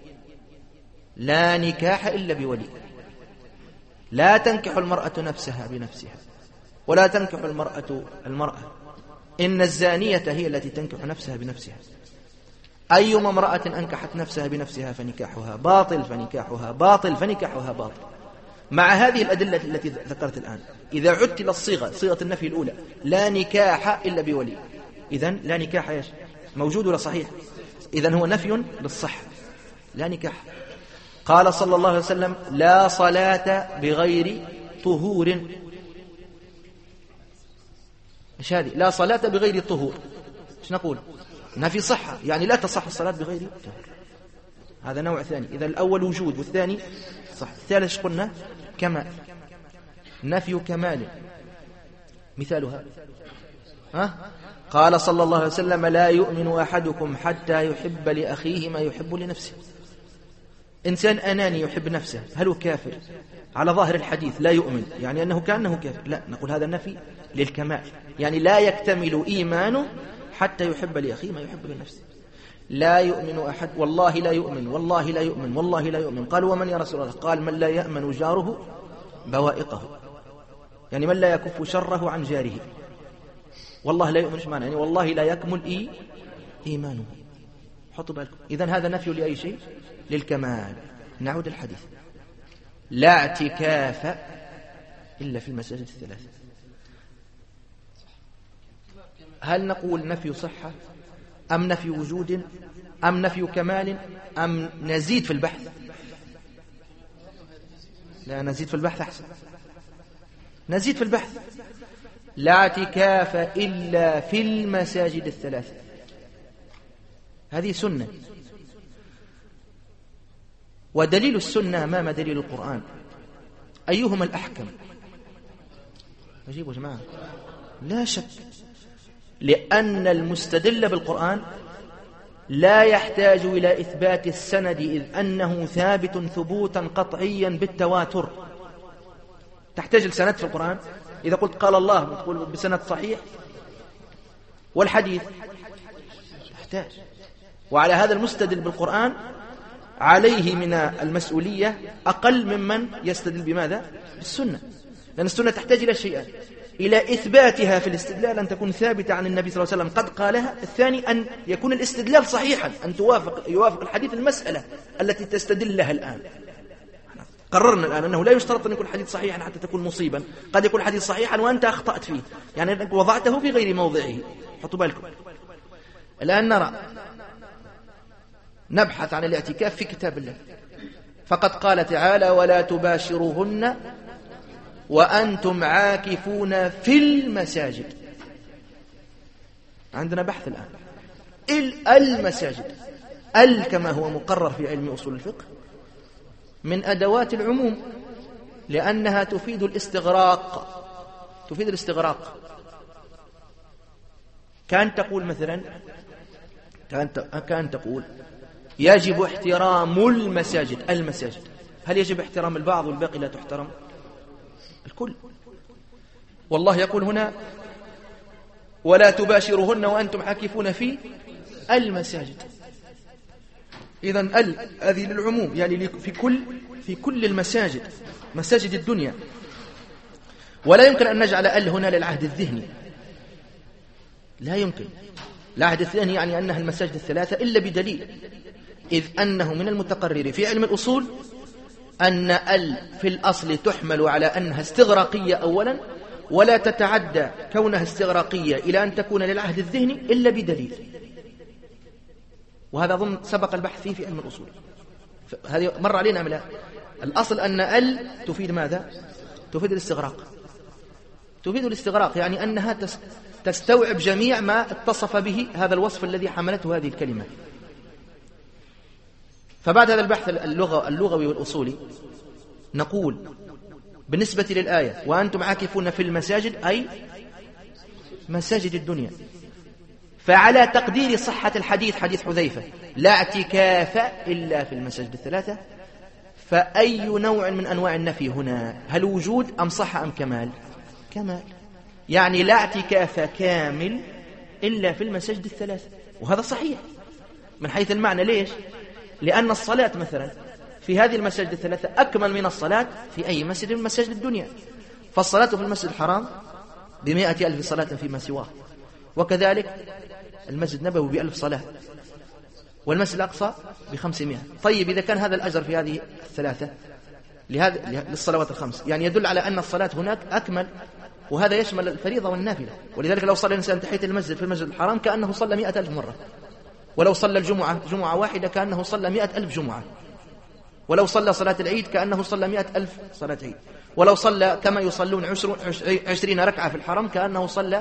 لا نكاح إلا بولي. لا تنكح المرأة نفسها بنفسها، ولا تنكح المرأة، إن الزانية هي التي تنكح نفسها بنفسها. أيما امرأة أنكحت نفسها بنفسها فنكاحها باطل، فنكاحها باطل، فنكاحها باطل. مع هذه الأدلة التي ذكرت الآن، إذا عدت إلى صيغة النفي الأولى لا نكاح إلا بولي، إذن لا نكاح إيش؟ موجود ولا صحيح؟ إذن هو نفي للصحة، لا نكاح. قال صلى الله عليه وسلم لا صلاة بغير طهور. إيش هذه؟ لا صلاة بغير طهور، إيش نقول؟ نفي صحة، يعني لا تصح الصلاة بغير طهور. هذا نوع ثاني. إذا الأول وجود والثاني صح. الثالث قلنا كمال، نفي كمال. مثالها قال صلى الله عليه وسلم لا يؤمن أحدكم حتى يحب لأخيه ما يحب لنفسه. إنسان أناني يحب نفسه، هل هو كافر؟ على ظاهر الحديث لا يؤمن، يعني أنه كأنه كافر. لا، نقول هذا النفي للكمال، يعني لا يكتمل إيمانه حتى يحب لأخيه ما يحب لنفسه. لا يؤمن أحد، والله لا يؤمن، والله لا يؤمن، والله لا يؤمن. قال ومن يا رسول الله؟ قال من لا يأمن جاره بوائقه، يعني من لا يكف شره عن جاره. والله لا يؤمن ايش معنى؟ يعني والله لا يكمل إيمانه. حطوا بالكم. إذن هذا نفي لأي شيء؟ للكمال. نعود الحديث. لا اعتكاف إلا في المساجد الثلاثة. هل نقول نفي صحة أم نفي وجود أم نفي كمال أم نزيد في البحث؟ لا، نزيد في البحث أحسن، نزيد في البحث. لا اعتكاف إلا في المساجد الثلاثة، هذه سنة. ودليل السنة أمام دليل القرآن، أيهما الأحكم؟ أجيبوا يا جماعة. لا شك، لأن المستدل بالقرآن لا يحتاج إلى إثبات السند، إذ أنه ثابت ثبوتا قطعيا بالتواتر. تحتاج السند في القرآن؟ إذا قلت قال الله تقول بسند صحيح، والحديث تحتاج. وعلى هذا المستدل بالقرآن عليه من المسؤولية أقل ممن يستدل بماذا؟ بالسنة، لأن السنة تحتاج إلى شيئين: إلى إثباتها في الاستدلال، أن تكون ثابتة عن النبي صلى الله عليه وسلم قد قالها. الثاني أن يكون الاستدلال صحيحا، أن يوافق الحديث المسألة التي تستدل لها الآن. قررنا الآن أنه لا يشترط أن يكون الحديث صحيحا حتى تكون مصيبا، قد يكون الحديث صحيحا وأنت أخطأت فيه، يعني أنك وضعته في غير موضعه. حطوا بالكم. الآن نبحث عن الاعتكاف في كتاب الله، فقد قال تعالى ولا تباشروهن وأنتم عاكفون في المساجد. عندنا بحث الآن. المساجد، كما هو مقرر في علم أصول الفقه، من أدوات العموم، لأنها تفيد الاستغراق. كان تقول مثلا، كان تقول يجب احترام المساجد. هل يجب احترام البعض والباقي لا تحترم؟ الكل. والله يقول هنا ولا تباشرهن وأنتم عاكفون في المساجد. إذن هذه للعموم، يعني في كل المساجد، مساجد الدنيا. ولا يمكن أن نجعل هنا للعهد الذهني، لا يمكن. العهد الذهني يعني أنها المساجد الثلاثة إلا بدليل، إذ أنه من المتقرر في علم الأصول أن في الأصل تحمل على أنها استغراقية أولا، ولا تتعدى كونها استغراقية إلى أن تكون للعهد الذهني إلا بدليل. وهذا ضمن سبق البحث فيه في علم الأصول، هذه مر علينا من الأصل أن تفيد ماذا؟ تفيد الاستغراق، يعني أنها تستوعب جميع ما اتصف به هذا الوصف الذي حملته هذه الكلمة. فبعد هذا البحث اللغوي والأصولي نقول بالنسبة للآية وأنتم عاكفون في المساجد أي مساجد الدنيا، فعلى تقدير صحة الحديث حديث حذيفة لا اعتكاف إلا في المساجد الثلاثة، فأي نوع من أنواع النفي هنا؟ هل وجود أم صحة أم كمال؟ كمال، يعني لا اعتكاف كامل إلا في المساجد الثلاثة، وهذا صحيح من حيث المعنى. ليش؟ لأن الصلاة مثلا في هذه المساجد الثلاثة أكمل من الصلاة في أي مسجد من مساجد الدنيا، فالصلاة في المسجد الحرام ب100,000 صلاة فيما سواه، وكذلك المسجد النبوي ب1000 صلاة، والمسجد الأقصى ب500. طيب إذا كان هذا الأجر في هذه الثلاثة للصلوات الخمس، يعني يدل على أن الصلاة هناك أكمل، وهذا يشمل الفريضة والنافلة. ولذلك لو صلى الإنسان تحية المسجد في المسجد الحرام كأنه صلى 100,000 مرة، ولو صلى الجمعة جمعة واحدة كأنه صلى 100,000 جمعة، ولو صلى صلاة العيد كأنه صلى 100,000 صلاة عيد، ولو صلى كما يصلون 20 ركعة في الحرم كأنه صلى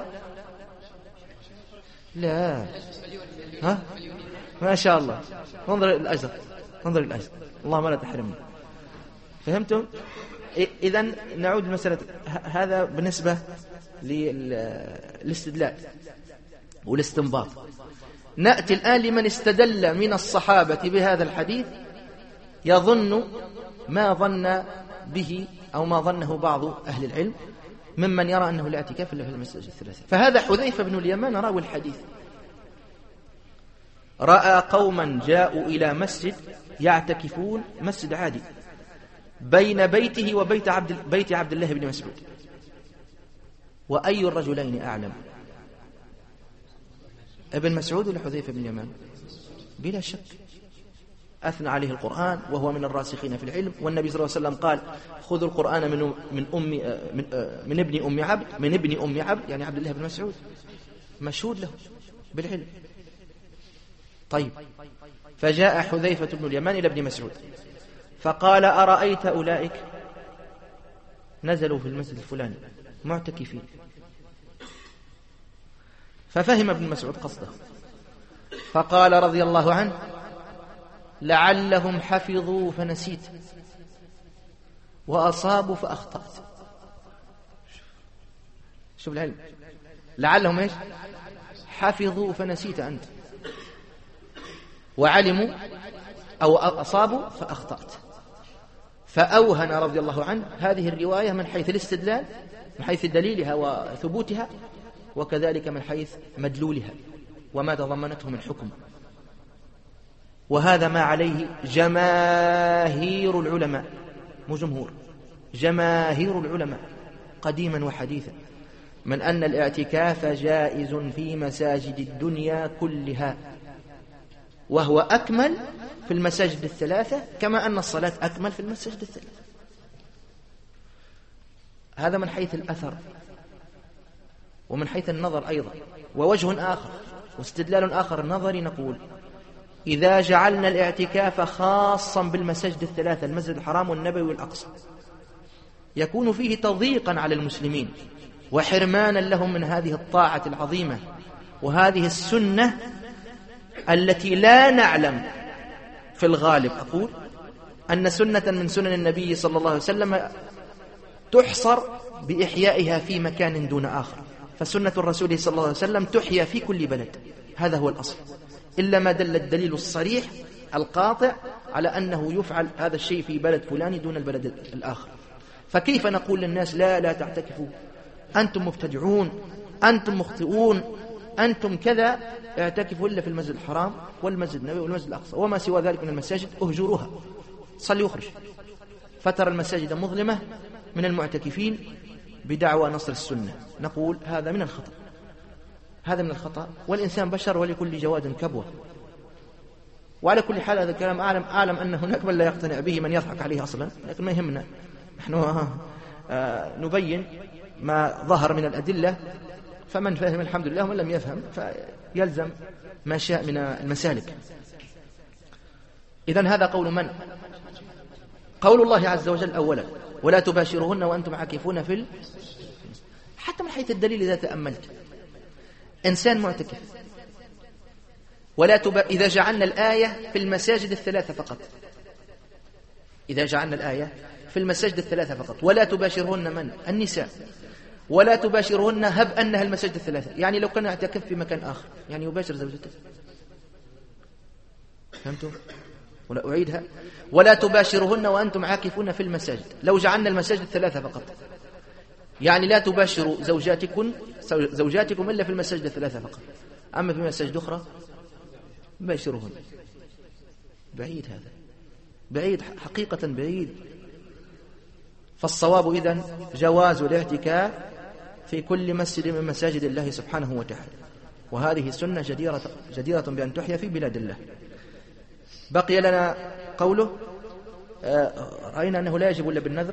لا ها ما شاء الله. انظر الأجر، انظر الأجر، اللهم لا تحرمنا. فهمتم؟ إذن نعود لمسألة هذا بالنسبة للاستدلال والاستنباط. نأتي الآن لمن استدل من الصحابة بهذا الحديث يظن ما ظن به أو ما ظنه بعض أهل العلم ممن يرى أنه لا اعتكاف إلا في المساجد الثلاثة. فهذا حذيفة بن اليمان راوي الحديث رأى قوما جاءوا إلى مسجد يعتكفون، مسجد عادي بين بيته وبيت عبد الله بن مسعود، وأي الرجلين أعلم، ابن مسعود ولا حذيفة بن اليمان؟ بلا شك أثنى عليه القرآن وهو من الراسخين في العلم، والنبي صلى الله عليه وسلم قال خذوا القرآن من ابن أم عبد يعني عبد الله بن مسعود، مشهود له بالعلم. طيب، فجاء حذيفة بن اليمان إلى ابن مسعود فقال أرأيت أولئك نزلوا في المسجد الفلاني معتكفين، ففهم ابن مسعود قصده فقال رضي الله عنه لعلهم حفظوا فنسيت وأصابوا فأخطأت. شوف العلم، لعلهم إيش؟ حفظوا فنسيت أنت، وعلموا أو أصابوا فأخطأت. فأوهن رضي الله عنه هذه الرواية من حيث الاستدلال، من حيث دليلها وثبوتها، وكذلك من حيث مدلولها وما تضمنته من حكم. وهذا ما عليه جماهير العلماء، مو جمهور، جماهير العلماء قديما وحديثا، من أن الاعتكاف جائز في مساجد الدنيا كلها، وهو أكمل في المساجد الثلاثة كما أن الصلاة أكمل في المساجد الثلاثة. هذا من حيث الأثر ومن حيث النظر أيضا. ووجه آخر واستدلال آخر النظري، نقول إذا جعلنا الاعتكاف خاصا بالمساجد الثلاثة المسجد الحرام والنبوي والأقصى يكون فيه تضييقا على المسلمين وحرمانا لهم من هذه الطاعة العظيمة وهذه السنة التي لا نعلم في الغالب، أقول أن سنة من سنن النبي صلى الله عليه وسلم تحصر بإحيائها في مكان دون آخر، فسنة الرسول صلى الله عليه وسلم تحيا في كل بلد، هذا هو الأصل، إلا ما دل الدليل الصريح القاطع على أنه يفعل هذا الشيء في بلد فلان دون البلد الآخر. فكيف نقول للناس لا تعتكفوا، أنتم مبتدعون، أنتم مخطئون، أنتم كذا، اعتكفوا إلا في المسجد الحرام والمسجد النبوي والمسجد الأقصى، وما سوى ذلك من المساجد أهجروها، صلي واخرج. فترى المساجد مظلمة من المعتكفين بدعوى نصر السنة. نقول هذا من الخطأ، هذا من الخطأ، والإنسان بشر ولكل جواد كبوة. وعلى كل حال هذا الكلام أعلم أن هناك من لا يقتنع به، من يضحك عليه أصلا، لكن ما يهمنا، نحن نبين ما ظهر من الأدلة، فمن فهم الحمد لله، ومن لم يفهم فيلزم ما شاء من المسالك. إذن هذا قول من؟ قول الله عز وجل أولا ولا تباشرهن وأنتم عاكفون في حتى من حيث الدليل إذا تأملت، إنسان معتكف إذا جعلنا الآية في المساجد الثلاثة فقط، إذا جعلنا الآية في المساجد الثلاثة فقط، ولا تباشرهن من؟ النساء، ولا تباشرهن هب أنها المساجد الثلاثة، يعني لو كان يعتكف في مكان آخر يعني يباشر زوجته. فهمتم؟ ولا أعيدها؟ ولا تباشرهن وأنتم عاكفون في المساجد. لو جعلنا المساجد الثلاثة فقط يعني لا تباشروا زوجاتكم إلا في المساجد الثلاثة فقط، أما في مساجد أخرى باشرهن. بعيد، هذا بعيد حقيقة بعيد. فالصواب إذن جواز الاعتكاف في كل مسجد من مساجد الله سبحانه وتعالى، وهذه سنة جديرة بأن تحيا في بلاد الله. بقي لنا قوله رأينا أنه لا يجب إلا بالنذر.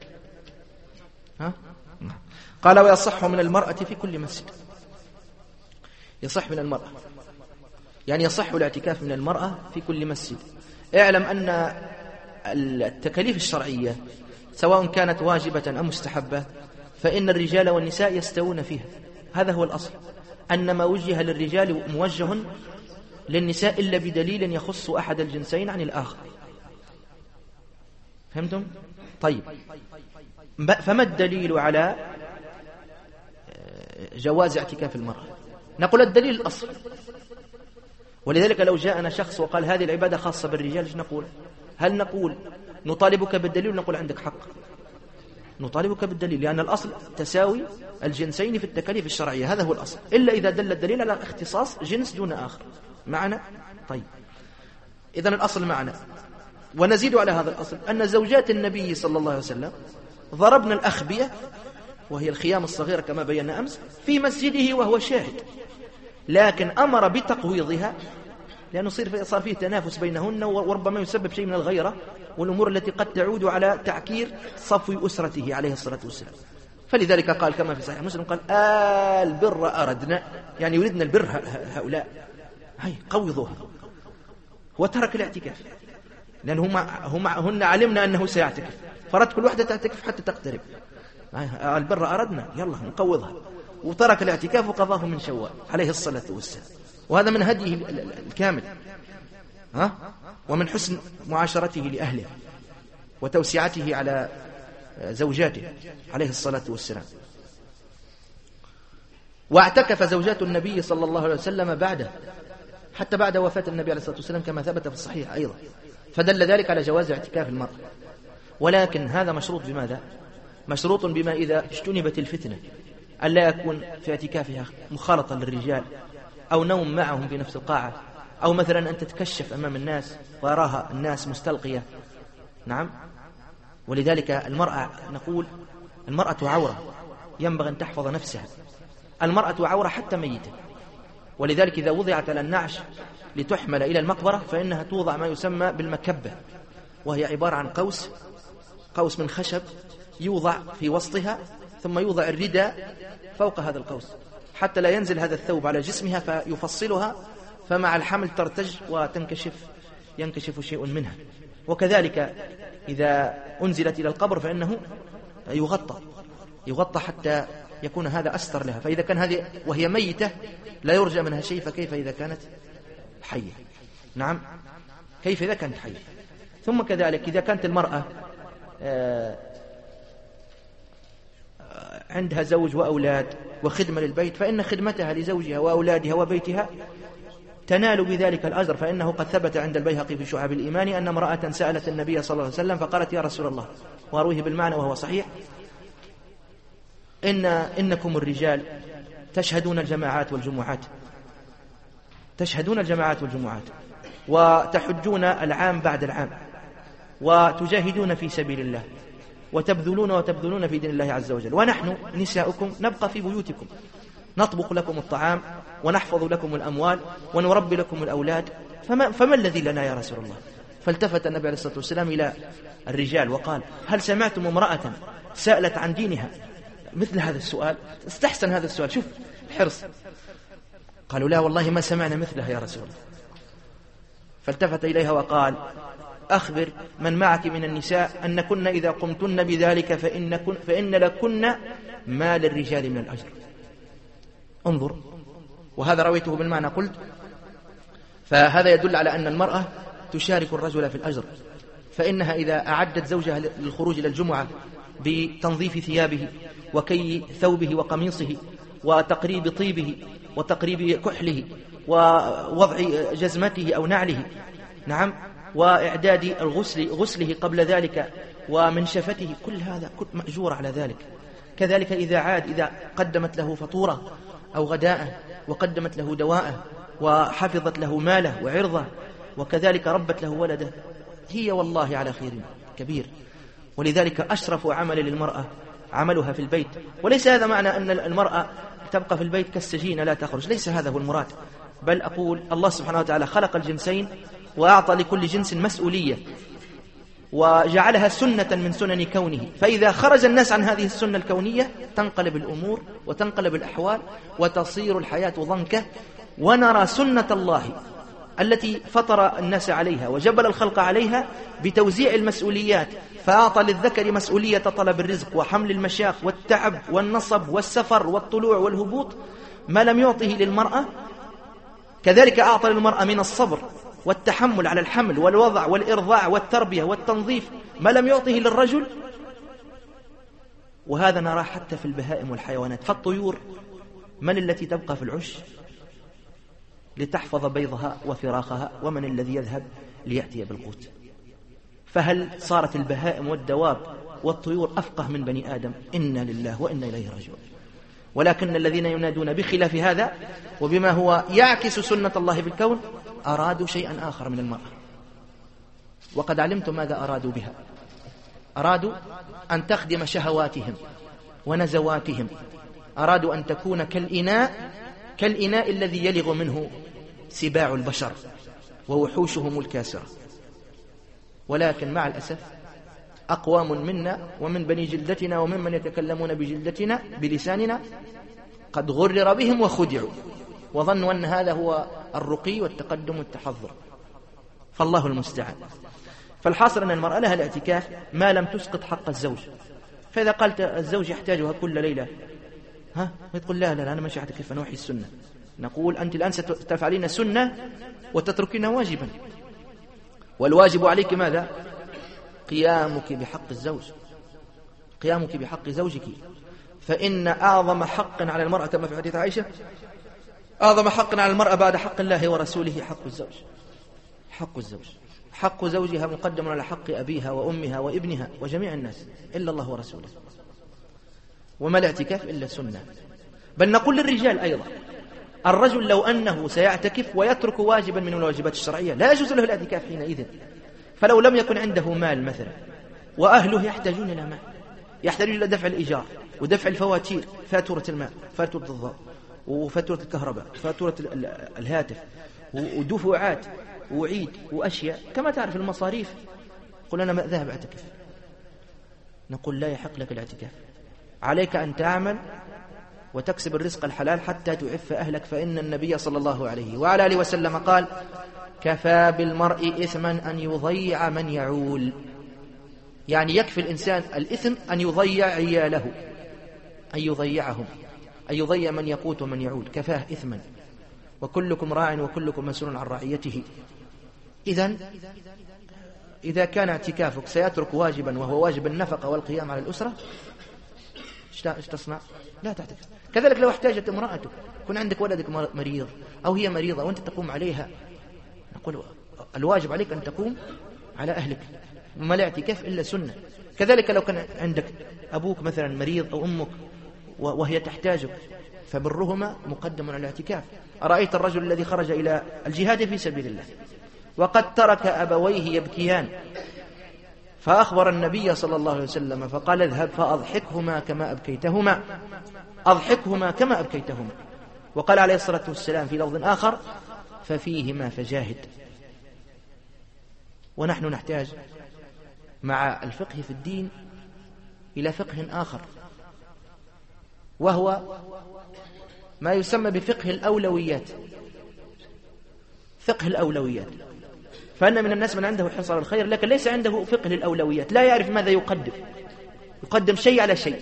قال ويصح من المرأة في كل مسجد. يصح من المرأة يعني يصح الاعتكاف من المرأة في كل مسجد. اعلم أن التكاليف الشرعية سواء كانت واجبة أم مستحبة فإن الرجال والنساء يستوون فيها، هذا هو الأصل، أن ما وجه للرجال موجه للنساء إلا بدليل يخص أحد الجنسين عن الآخر. فهمتم؟ طيب، فما الدليل على جواز اعتكاف المرأة؟ نقول الدليل الأصل. ولذلك لو جاءنا شخص وقال هذه العبادة خاصة بالرجال ايش نقول؟ هل نقول نطالبك بالدليل ونقول عندك حق؟ نطالبك بالدليل، لأن الأصل تساوي الجنسين في التكاليف الشرعية، هذا هو الأصل، إلا إذا دل الدليل على اختصاص جنس دون آخر. معنا؟ طيب، إذن الأصل معنا. ونزيد على هذا الأصل أن زوجات النبي صلى الله عليه وسلم ضربن الأخبية وهي الخيام الصغيرة كما بينا أمس في مسجده وهو شاهد، لكن أمر بتقويضها لأنه صار فيه تنافس بينهن، وربما يسبب شيء من الغيرة والأمور التي قد تعود على تعكير صفو أسرته عليه الصلاة والسلام. فلذلك قال كما في صحيح مسلم قال البر أردنا، يعني يريدنا البر هؤلاء، هاي قوضوها. وترك الاعتكاف لأن هن علمنا أنه سيعتكف، فرد كل واحدة تعتكف حتى تقترب. البر أردنا يلا نقوضها، وترك الاعتكاف وقضاه من شوال عليه الصلاة والسلام. وهذا من هديه الكامل ومن حسن معاشرته لأهله وتوسعته على زوجاته عليه الصلاة والسلام. واعتكف زوجات النبي صلى الله عليه وسلم بعده حتى بعد وفاة النبي عليه الصلاة والسلام كما ثبت في الصحيح أيضا، فدل ذلك على جواز اعتكاف المرأة. ولكن هذا مشروط بماذا؟ مشروط بما إذا اجتنبت الفتنة ألا يكون في اعتكافها مخالطة للرجال أو نوم معهم في نفس القاعة، أو مثلا أن تتكشف أمام الناس ويراها الناس مستلقية. نعم. ولذلك المرأة نقول المرأة عورة، ينبغي أن تحفظ نفسها. المرأة عورة حتى ميتة، ولذلك إذا وضعت على النعش لتحمل إلى المقبرة فإنها توضع ما يسمى بالمكبة، وهي عبارة عن قوس من خشب يوضع في وسطها، ثم يوضع الرداء فوق هذا القوس حتى لا ينزل هذا الثوب على جسمها فيفصلها، فمع الحمل ترتج ينكشف شيء منها. وكذلك إذا أنزلت إلى القبر فإنه يغطى حتى يكون هذا أستر لها. فإذا كان هذه وهي ميتة لا يرجى منها شيء، فكيف إذا كانت حية؟ نعم، كيف إذا كانت حية؟ ثم كذلك إذا كانت المرأة عندها زوج وأولاد وخدمة للبيت، فإن خدمتها لزوجها وأولادها وبيتها تنال بذلك الأجر. فإنه قد ثبت عند البيهقي في شعب الإيمان أن امرأة سألت النبي صلى الله عليه وسلم فقالت يا رسول الله، وأرويه بالمعنى وهو صحيح، إنكم الرجال تشهدون الجماعات والجمعات وتحجون العام بعد العام وتجاهدون في سبيل الله وتبذلون في دين الله عز وجل، ونحن نساؤكم نبقى في بيوتكم نطبخ لكم الطعام ونحفظ لكم الأموال ونربي لكم الأولاد، فما الذي لنا يا رسول الله؟ فالتفت النبي عليه الصلاة والسلام إلى الرجال وقال هل سمعتم امرأة سألت عن دينها مثل هذا السؤال؟ استحسن هذا السؤال، شوف الحرص. قالوا لا والله ما سمعنا مثله يا رسول الله. فالتفت إليها وقال أخبر من معك من النساء أن كن إذا قمتن بذلك فإن لكن ما للرجال من الأجر. انظر، وهذا رويته بالمعنى. قلت فهذا يدل على أن المرأة تشارك الرجل في الأجر، فإنها إذا أعدت زوجها للخروج إلى الجمعة بتنظيف ثيابه وكي ثوبه وقميصه وتقريب طيبه وتقريب كحله ووضع جزمته أو نعله، نعم، وإعداد غسله قبل ذلك ومنشفته، كل هذا مأجور على ذلك. كذلك إذا قدمت له فطورة أو غداء وقدمت له دواء وحفظت له ماله وعرضه وكذلك ربت له ولده، هي والله على خير كبير. ولذلك أشرف عمل للمرأة عملها في البيت، وليس هذا معنى أن المرأة تبقى في البيت كالسجينة لا تخرج، ليس هذا هو المراد، بل أقول الله سبحانه وتعالى خلق الجنسين وأعطى لكل جنس مسؤولية وجعلها سنة من سنن كونه، فإذا خرج الناس عن هذه السنة الكونية تنقلب الأمور وتنقلب الأحوال وتصير الحياة ضنكة، ونرى سنة الله التي فطر الناس عليها وجبل الخلق عليها بتوزيع المسؤوليات، فأعطى للذكر مسؤولية طلب الرزق وحمل المشاق والتعب والنصب والسفر والطلوع والهبوط ما لم يعطه للمرأة. كذلك أعطى للمرأة من الصبر والتحمل على الحمل والوضع والإرضاع والتربية والتنظيف ما لم يعطه للرجل. وهذا نراه حتى في البهائم والحيوانات، فالطيور من التي تبقى في العش لتحفظ بيضها وفراخها، ومن الذي يذهب ليأتي بالقوت؟ فهل صارت البهائم والدواب والطيور أفقه من بني آدم؟ إنا لله وإنا إليه راجعون. ولكن الذين ينادون بخلاف هذا وبما هو يعكس سنة الله في الكون أرادوا شيئا آخر من المرأة، وقد علمت ماذا أرادوا بها. أرادوا أن تخدم شهواتهم ونزواتهم، أرادوا أن تكون كالإناء الذي يلغ منه سباع البشر ووحوشهم الكاسرة. ولكن مع الأسف أقوام منا ومن بني جلدتنا وممن يتكلمون بجلدتنا بلساننا قد غرر بهم وخدعوا وظنوا أن هذا هو الرقي والتقدم والتحضر، فالله المستعان. فالحاصل أن المرأة لها الاعتكاف ما لم تسقط حق الزوج. فإذا قالت الزوج يحتاجها كل ليلة تقول لا أنا مش أعتكف، أنا وحي السنة. نقول أنت الآن ستفعلين سنة وتتركين واجبا، والواجب عليك ماذا؟ قيامك بحق الزوج، قيامك بحق زوجك. فإن أعظم حق على المرأة كما في حديث عائشة، أعظم حق على المرأة بعد حق الله ورسوله حق الزوج. حق الزوج، حق زوجها مقدم على حق أبيها وأمها وابنها وجميع الناس إلا الله ورسوله. وما الاعتكاف إلا سنة. بل نقول للرجال أيضا، الرجل لو أنه سيعتكف ويترك واجبا من الواجبات الشرعية لا يجوز له الاعتكاف حينئذ. فلو لم يكن عنده مال مثلا وأهله يحتاجون إلى مال، يحتاجون إلى دفع الإيجار ودفع الفواتير، فاتورة الماء، فاتورة الضوء، وفاتورة الكهرباء، فاتورة الهاتف، ودفعات وعيد وأشياء كما تعرف المصاريف، قل أنا ما ذهب أعتكف. نقول لا يحق لك الاعتكاف، عليك أن تعمل وتكسب الرزق الحلال حتى تعف أهلك. فإن النبي صلى الله عليه وعلى آله وسلم قال: كفى بالمرء إثما أن يضيع من يعول. يعني يكفي الإنسان الإثم أن يضيع عياله، أن يضيعهم، أن يضيع من يقوت ومن يعول، كفاه إثما. وكلكم راع وكلكم مسؤول عن رعيته. إذا كان اعتكافك سيترك واجبا وهو واجب النفقة والقيام على الأسرة، ايش تصنع؟ لا تعتكف. كذلك لو احتاجت امرأتك، كن عندك ولدك مريض أو هي مريضة وأنت تقوم عليها، نقول الواجب عليك أن تقوم على أهلك، وما لا اعتكاف إلا سنة. كذلك لو كان عندك أبوك مثلا مريض أو أمك وهي تحتاجك، فبرهما مقدم على الاعتكاف. أرأيت الرجل الذي خرج إلى الجهاد في سبيل الله وقد ترك أبويه يبكيان، فأخبر النبي صلى الله عليه وسلم فقال: اذهب فأضحكهما كما أبكيتهما، أضحكهما كما أبكيتهما. وقال عليه الصلاة والسلام في لفظ آخر: ففيهما فجاهد. ونحن نحتاج مع الفقه في الدين إلى فقه آخر، وهو ما يسمى بفقه الأولويات. فقه الأولويات، فأن من الناس من عنده حرص على الخير لكن ليس عنده فقه للأولويات، لا يعرف ماذا يقدم شيء على شيء،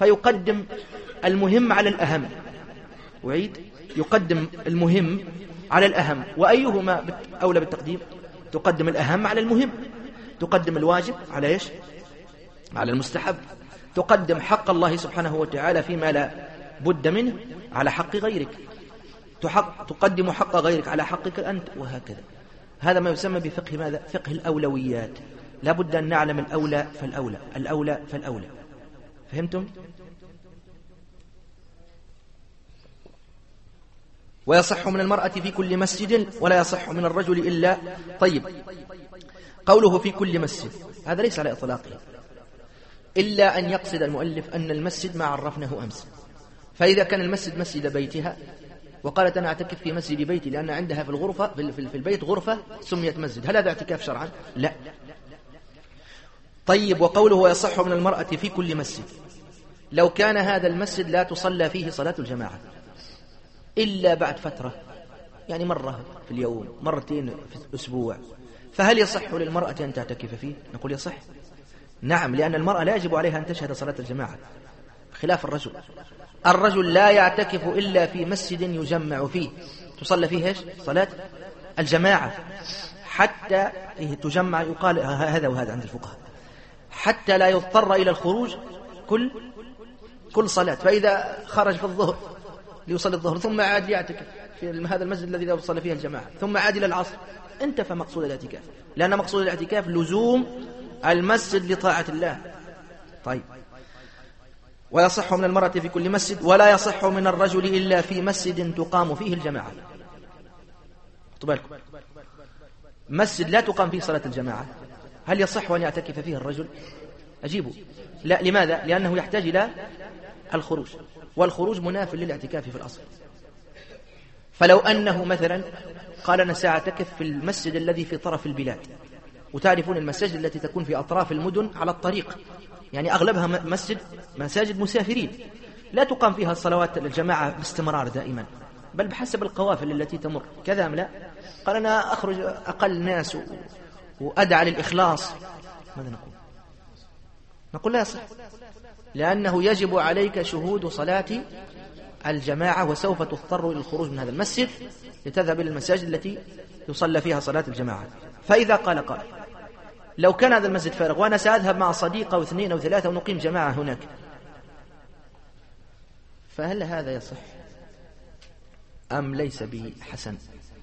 فيقدم المهم على الأهم. يقدم المهم على الأهم. وأيهما أولى بالتقديم؟ تقدم الأهم على المهم، تقدم الواجب على إيش؟ على المستحب، تقدم حق الله سبحانه وتعالى فيما لا بد منه على حق غيرك، تقدم حق غيرك على حقك أنت، وهكذا. هذا ما يسمى بفقه ماذا؟ فقه الأولويات. لا بد أن نعلم الأولى فالأولى، الأولى فالأولى. فهمتم؟ ويصح من المرأة في كل مسجد ولا يصح من الرجل إلا. طيب، قوله في كل مسجد هذا ليس على إطلاقه، إلا أن يقصد المؤلف أن المسجد ما عرفناه أمس. فإذا كان المسجد مسجد بيتها وقالت أنا أعتكف في مسجد بيتي لأن عندها في الغرفة في البيت غرفة سميت مسجد، هل هذا اعتكاف شرعا؟ لا. طيب، وقوله ويصح من المرأة في كل مسجد، لو كان هذا المسجد لا تصلى فيه صلاة الجماعة إلا بعد فترة، يعني مرة في اليوم، مرتين في الأسبوع، فهل يصح للمرأة أن تعتكف فيه؟ نقول يصح. نعم، لأن المرأة لا يجب عليها أن تشهد صلاة الجماعة، خلاف الرجل. الرجل لا يعتكف إلا في مسجد يجمع فيه تصلى فيه إيش؟ صلاة الجماعة، حتى تجمع، يقال هذا وهذا عند الفقهاء، حتى لا يضطر إلى الخروج كل صلاة. فإذا خرج في الظهر ليصلي الظهر ثم عاد يعتكف في هذا المسجد الذي لا يصلي فيه الجماعة ثم عاد إلى العصر، انتفى مقصود الاعتكاف، لأن مقصود الاعتكاف لزوم المسجد لطاعة الله. طيب، ويصح من المرأة في كل مسجد ولا يصح من الرجل إلا في مسجد تقام فيه الجماعة. بالكم، مسجد لا تقام فيه صلاة الجماعة، هل يصح أن يعتكف فيه الرجل؟ أجيبه لا. لماذا؟ لأنه يحتاج إلى الخروج، والخروج مناف للاعتكاف في الأصل. فلو أنه مثلا قال أنا سأعتكف في المسجد الذي في طرف البلاد، وتعرفون المساجد التي تكون في أطراف المدن على الطريق، يعني أغلبها مساجد مسافرين، لا تقام فيها الصلوات الجماعة باستمرار دائما، بل بحسب القوافل التي تمر، كذا أم لا؟ قال أنا أخرج أقل ناس وأدعى للإخلاص، ماذا نقول لا يصح، لأنه يجب عليك شهود صلاة الجماعة، وسوف تضطر إلى الخروج من هذا المسجد لتذهب إلى المساجد التي يصلى فيها صلاة الجماعة. فإذا قال قائل لو كان هذا المسجد فارغ وأنا سأذهب مع صديق أو اثنين أو ثلاثة ونقيم جماعة هناك، فهل هذا يصح أم ليس به حسن؟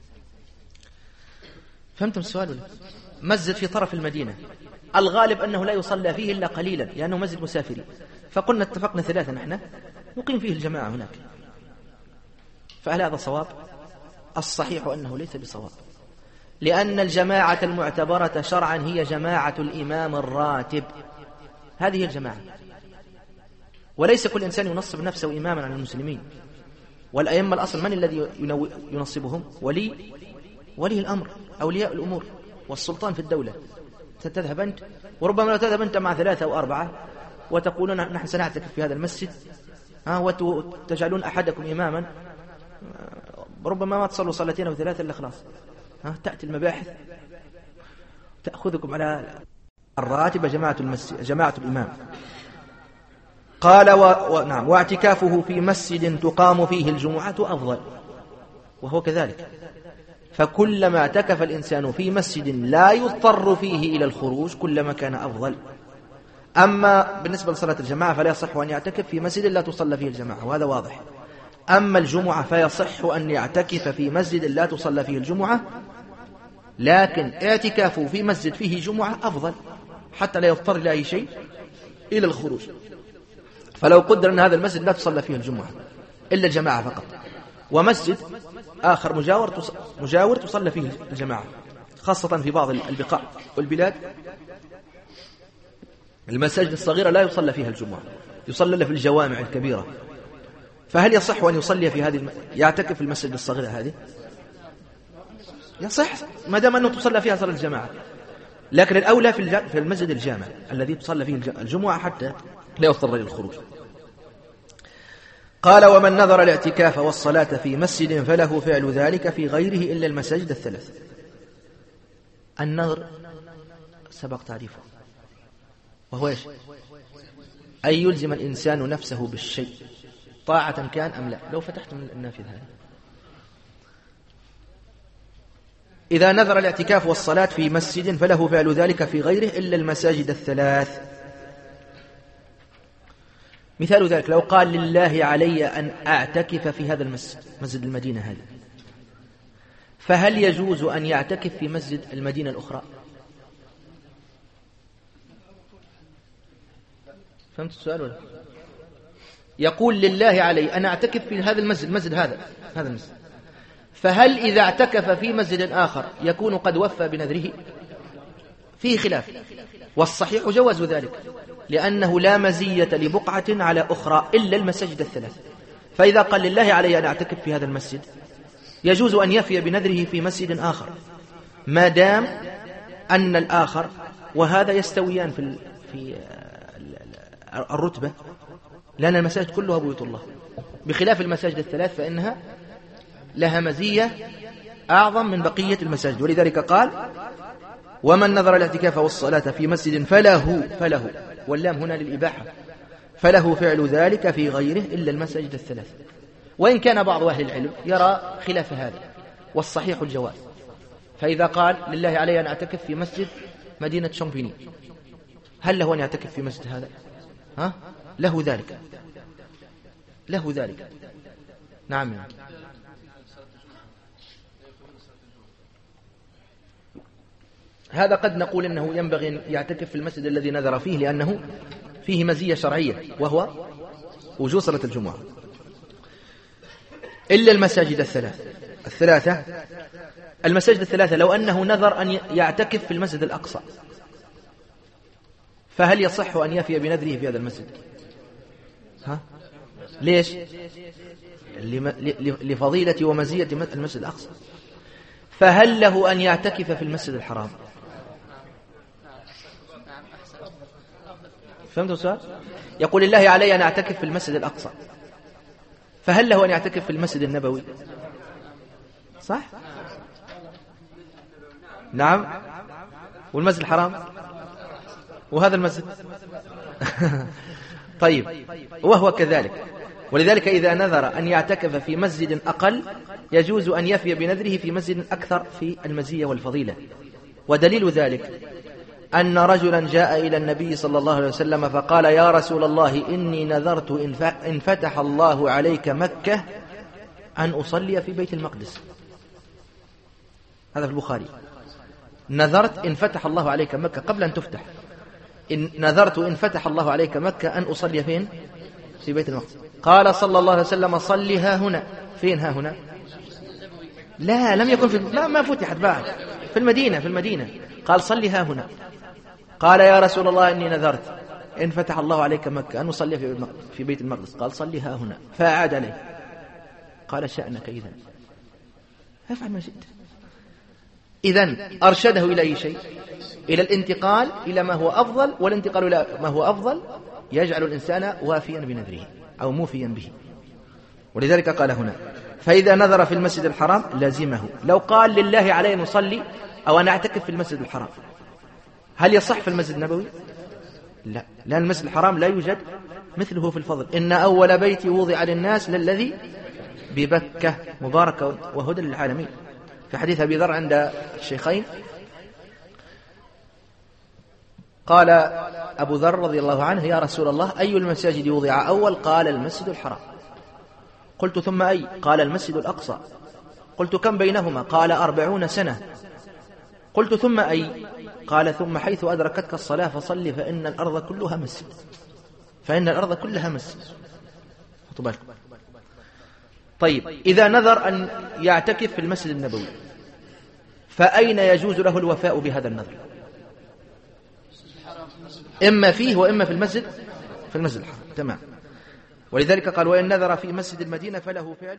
فهمتم السؤال ولا؟ مسجد في طرف المدينة، الغالب أنه لا يصلى فيه إلا قليلا لأنه مسجد مسافرين، فقلنا اتفقنا ثلاثة نحن نقيم فيه الجماعة هناك، فهل هذا صواب؟ الصحيح أنه ليس بصواب، لأن الجماعة المعتبرة شرعا هي جماعة الإمام الراتب، هذه الجماعة، وليس كل إنسان ينصب نفسه إماما عن المسلمين. والأئمة الأصل من الذي ينصبهم؟ ولي الأمر، أولياء الأمور، والسلطان في الدولة. تذهب أنت، وربما لا تذهب أنت مع 3 أو 4 وتقولون نحن سنعتكف في هذا المسجد وتجعلون أحدكم إماما، ربما ما تصلوا 2 أو 3 إلا خلاص تأتي المباحث تأخذكم على الراتب جماعة الإمام. قال نعم، واعتكافه في مسجد تقام فيه الجمعة أفضل، وهو كذلك، فكلما اعتكف الإنسان في مسجد لا يضطر فيه إلى الخروج كلما كان أفضل. أما بالنسبة لصلاة الجماعة فلا يصح أن يعتكف في مسجد لا تصلى فيه الجماعة، وهذا واضح. أما الجمعة فيصح أن يعتكف في مسجد لا تصلى فيه الجمعة، لكن اعتكافه في مسجد فيه جمعة أفضل حتى لا يضطر إلى أي شيء إلى الخروج. فلو قدر أن هذا المسجد لا تصلى فيه الجمعة إلا الجماعة فقط، ومسجد آخر مجاور تصلى فيه الجماعة، خاصة في بعض البقاع والبلاد المساجد الصغيرة لا يصلى فيها الجمعة، يصلى إلا في الجوامع الكبيرة، فهل يصح أن يصلي في هذه يعتكف في المسجد الصغيرة هذه؟ يصح ما دام أنه تصلى فيها صلاة الجماعة، لكن الأولى في المسجد الجامع الذي تصلى فيه الجمعة حتى لا يضطر إلى الخروج. قال ومن نظر الاعتكاف والصلاة في مسجد فله فعل ذلك في غيره إلا المساجد الثلاث. النظر سبق تعريفه، وهو إيش؟ أن يلزم الإنسان نفسه بالشيء طاعة كان أم لا. لو فتحت من النافذة هذا إذا نذر الاعتكاف والصلاة في مسجد فله فعل ذلك في غيره إلا المساجد الثلاث. مثال ذلك لو قال لله علي أن أعتكف في هذا المسجد، مسجد المدينة هذا، فهل يجوز أن يعتكف في مسجد المدينة الأخرى؟ فهمت السؤال ولا؟ يقول لله علي أن أعتكف في هذا المسجد، مسجد هذا المسجد، فهل إذا اعتكف في مسجد آخر يكون قد وفى بنذره؟ فيه خلاف، والصحيح جواز ذلك، لأنه لا مزية لبقعة على أخرى إلا المساجد الثلاث. فإذا قال لله علي أن أعتكف في هذا المسجد يجوز أن يفي بنذره في مسجد آخر، ما دام أن الآخر وهذا يستويان في الرتبة، لأن المساجد كلها بيوت الله، بخلاف المساجد الثلاث فإنها لها مزية أعظم من بقية المساجد. ولذلك قال ومن نذر الاعتكاف والصلاة في مسجد فله واللام هنا للإباحة، فله فعل ذلك في غيره إلا المساجد الثلاث. وإن كان بعض أهل العلم يرى خلاف هذا، والصحيح الجواز. فإذا قال لله علي أن أعتكف في مسجد مدينة شامبيني، هل له أن يعتكف في مسجد هذا؟ له ذلك. نعم. هذا قد نقول إنه ينبغي أن يعتكف في المسجد الذي نذر فيه، لأنه فيه مزية شرعية وهو وجوب صلاة الجمعة. إلا المساجد الثلاثة المساجد الثلاثة لو أنه نذر أن يعتكف في المسجد الأقصى، فهل يصح أن يفي بنذره في هذا المسجد؟ ليش؟ لفضيلة ومزية المسجد الأقصى. فهل له أن يعتكف في المسجد الحرام؟ فهمتوا السؤال؟ يقول الله علي أن أعتكف في المسجد الأقصى، فهل له أن يعتكف في المسجد النبوي؟ صح؟ نعم. والمسجد الحرام وهذا المسجد طيب، وهو كذلك. ولذلك إذا نذر أن يعتكف في مسجد أقل يجوز أن يفي بنذره في مسجد أكثر في المزية والفضيلة. ودليل ذلك أن رجلا جاء إلى النبي صلى الله عليه وسلم فقال يا رسول الله إني نذرت إن فتح الله عليك مكة أن أصلي في بيت المقدس. هذا في البخاري. نذرت إن فتح الله عليك مكة قبل أن تفتح، إن نذرت إن فتح الله عليك مكة أن أصلي فين؟ في بيت المقدس. قال صلى الله عليه وسلم صلي ها هنا. فين ها هنا؟ لا، لم يكن في ما فتحت بعد، في المدينة. قال صلي ها هنا. قال يا رسول الله إني نذرت إن فتح الله عليك مكة أن أصلي في بيت المقدس. قال صلي ها هنا. فأعاد عليه. قال شأنك إذن، افعل ما شئت. إذن أرشده إلى أي شيء؟ إلى الانتقال إلى ما هو أفضل، والانتقال إلى ما هو أفضل يجعل الإنسان وافيا بنذره أو موفيا به. ولذلك قال هنا فإذا نذر في المسجد الحرام لازمه. لو قال لله علي أن أصلي أو أن أعتكف في المسجد الحرام، هل يصح في المسجد النبوي؟ لا، لأن المسجد الحرام لا يوجد مثله في الفضل. إن أول بيت وضع للناس للذي ببكة مباركة وهدى للعالمين. في حديث أبي ذر عند الشيخين قال أبو ذر رضي الله عنه يا رسول الله أي المساجد وضع أول؟ قال المسجد الحرام. قلت ثم أي؟ قال المسجد الأقصى. قلت كم بينهما؟ قال 40 سنة. قلت ثم أي؟ قال ثم حيث أدركتك الصلاة فصل فإن الأرض كلها مسجد. طيب، إذا نذر أن يعتكف في المسجد النبوي فأين يجوز له الوفاء بهذا النذر؟ إما فيه وإما في المسجد الحرام. تمام. ولذلك قال وإن نذر في مسجد المدينة فله فعل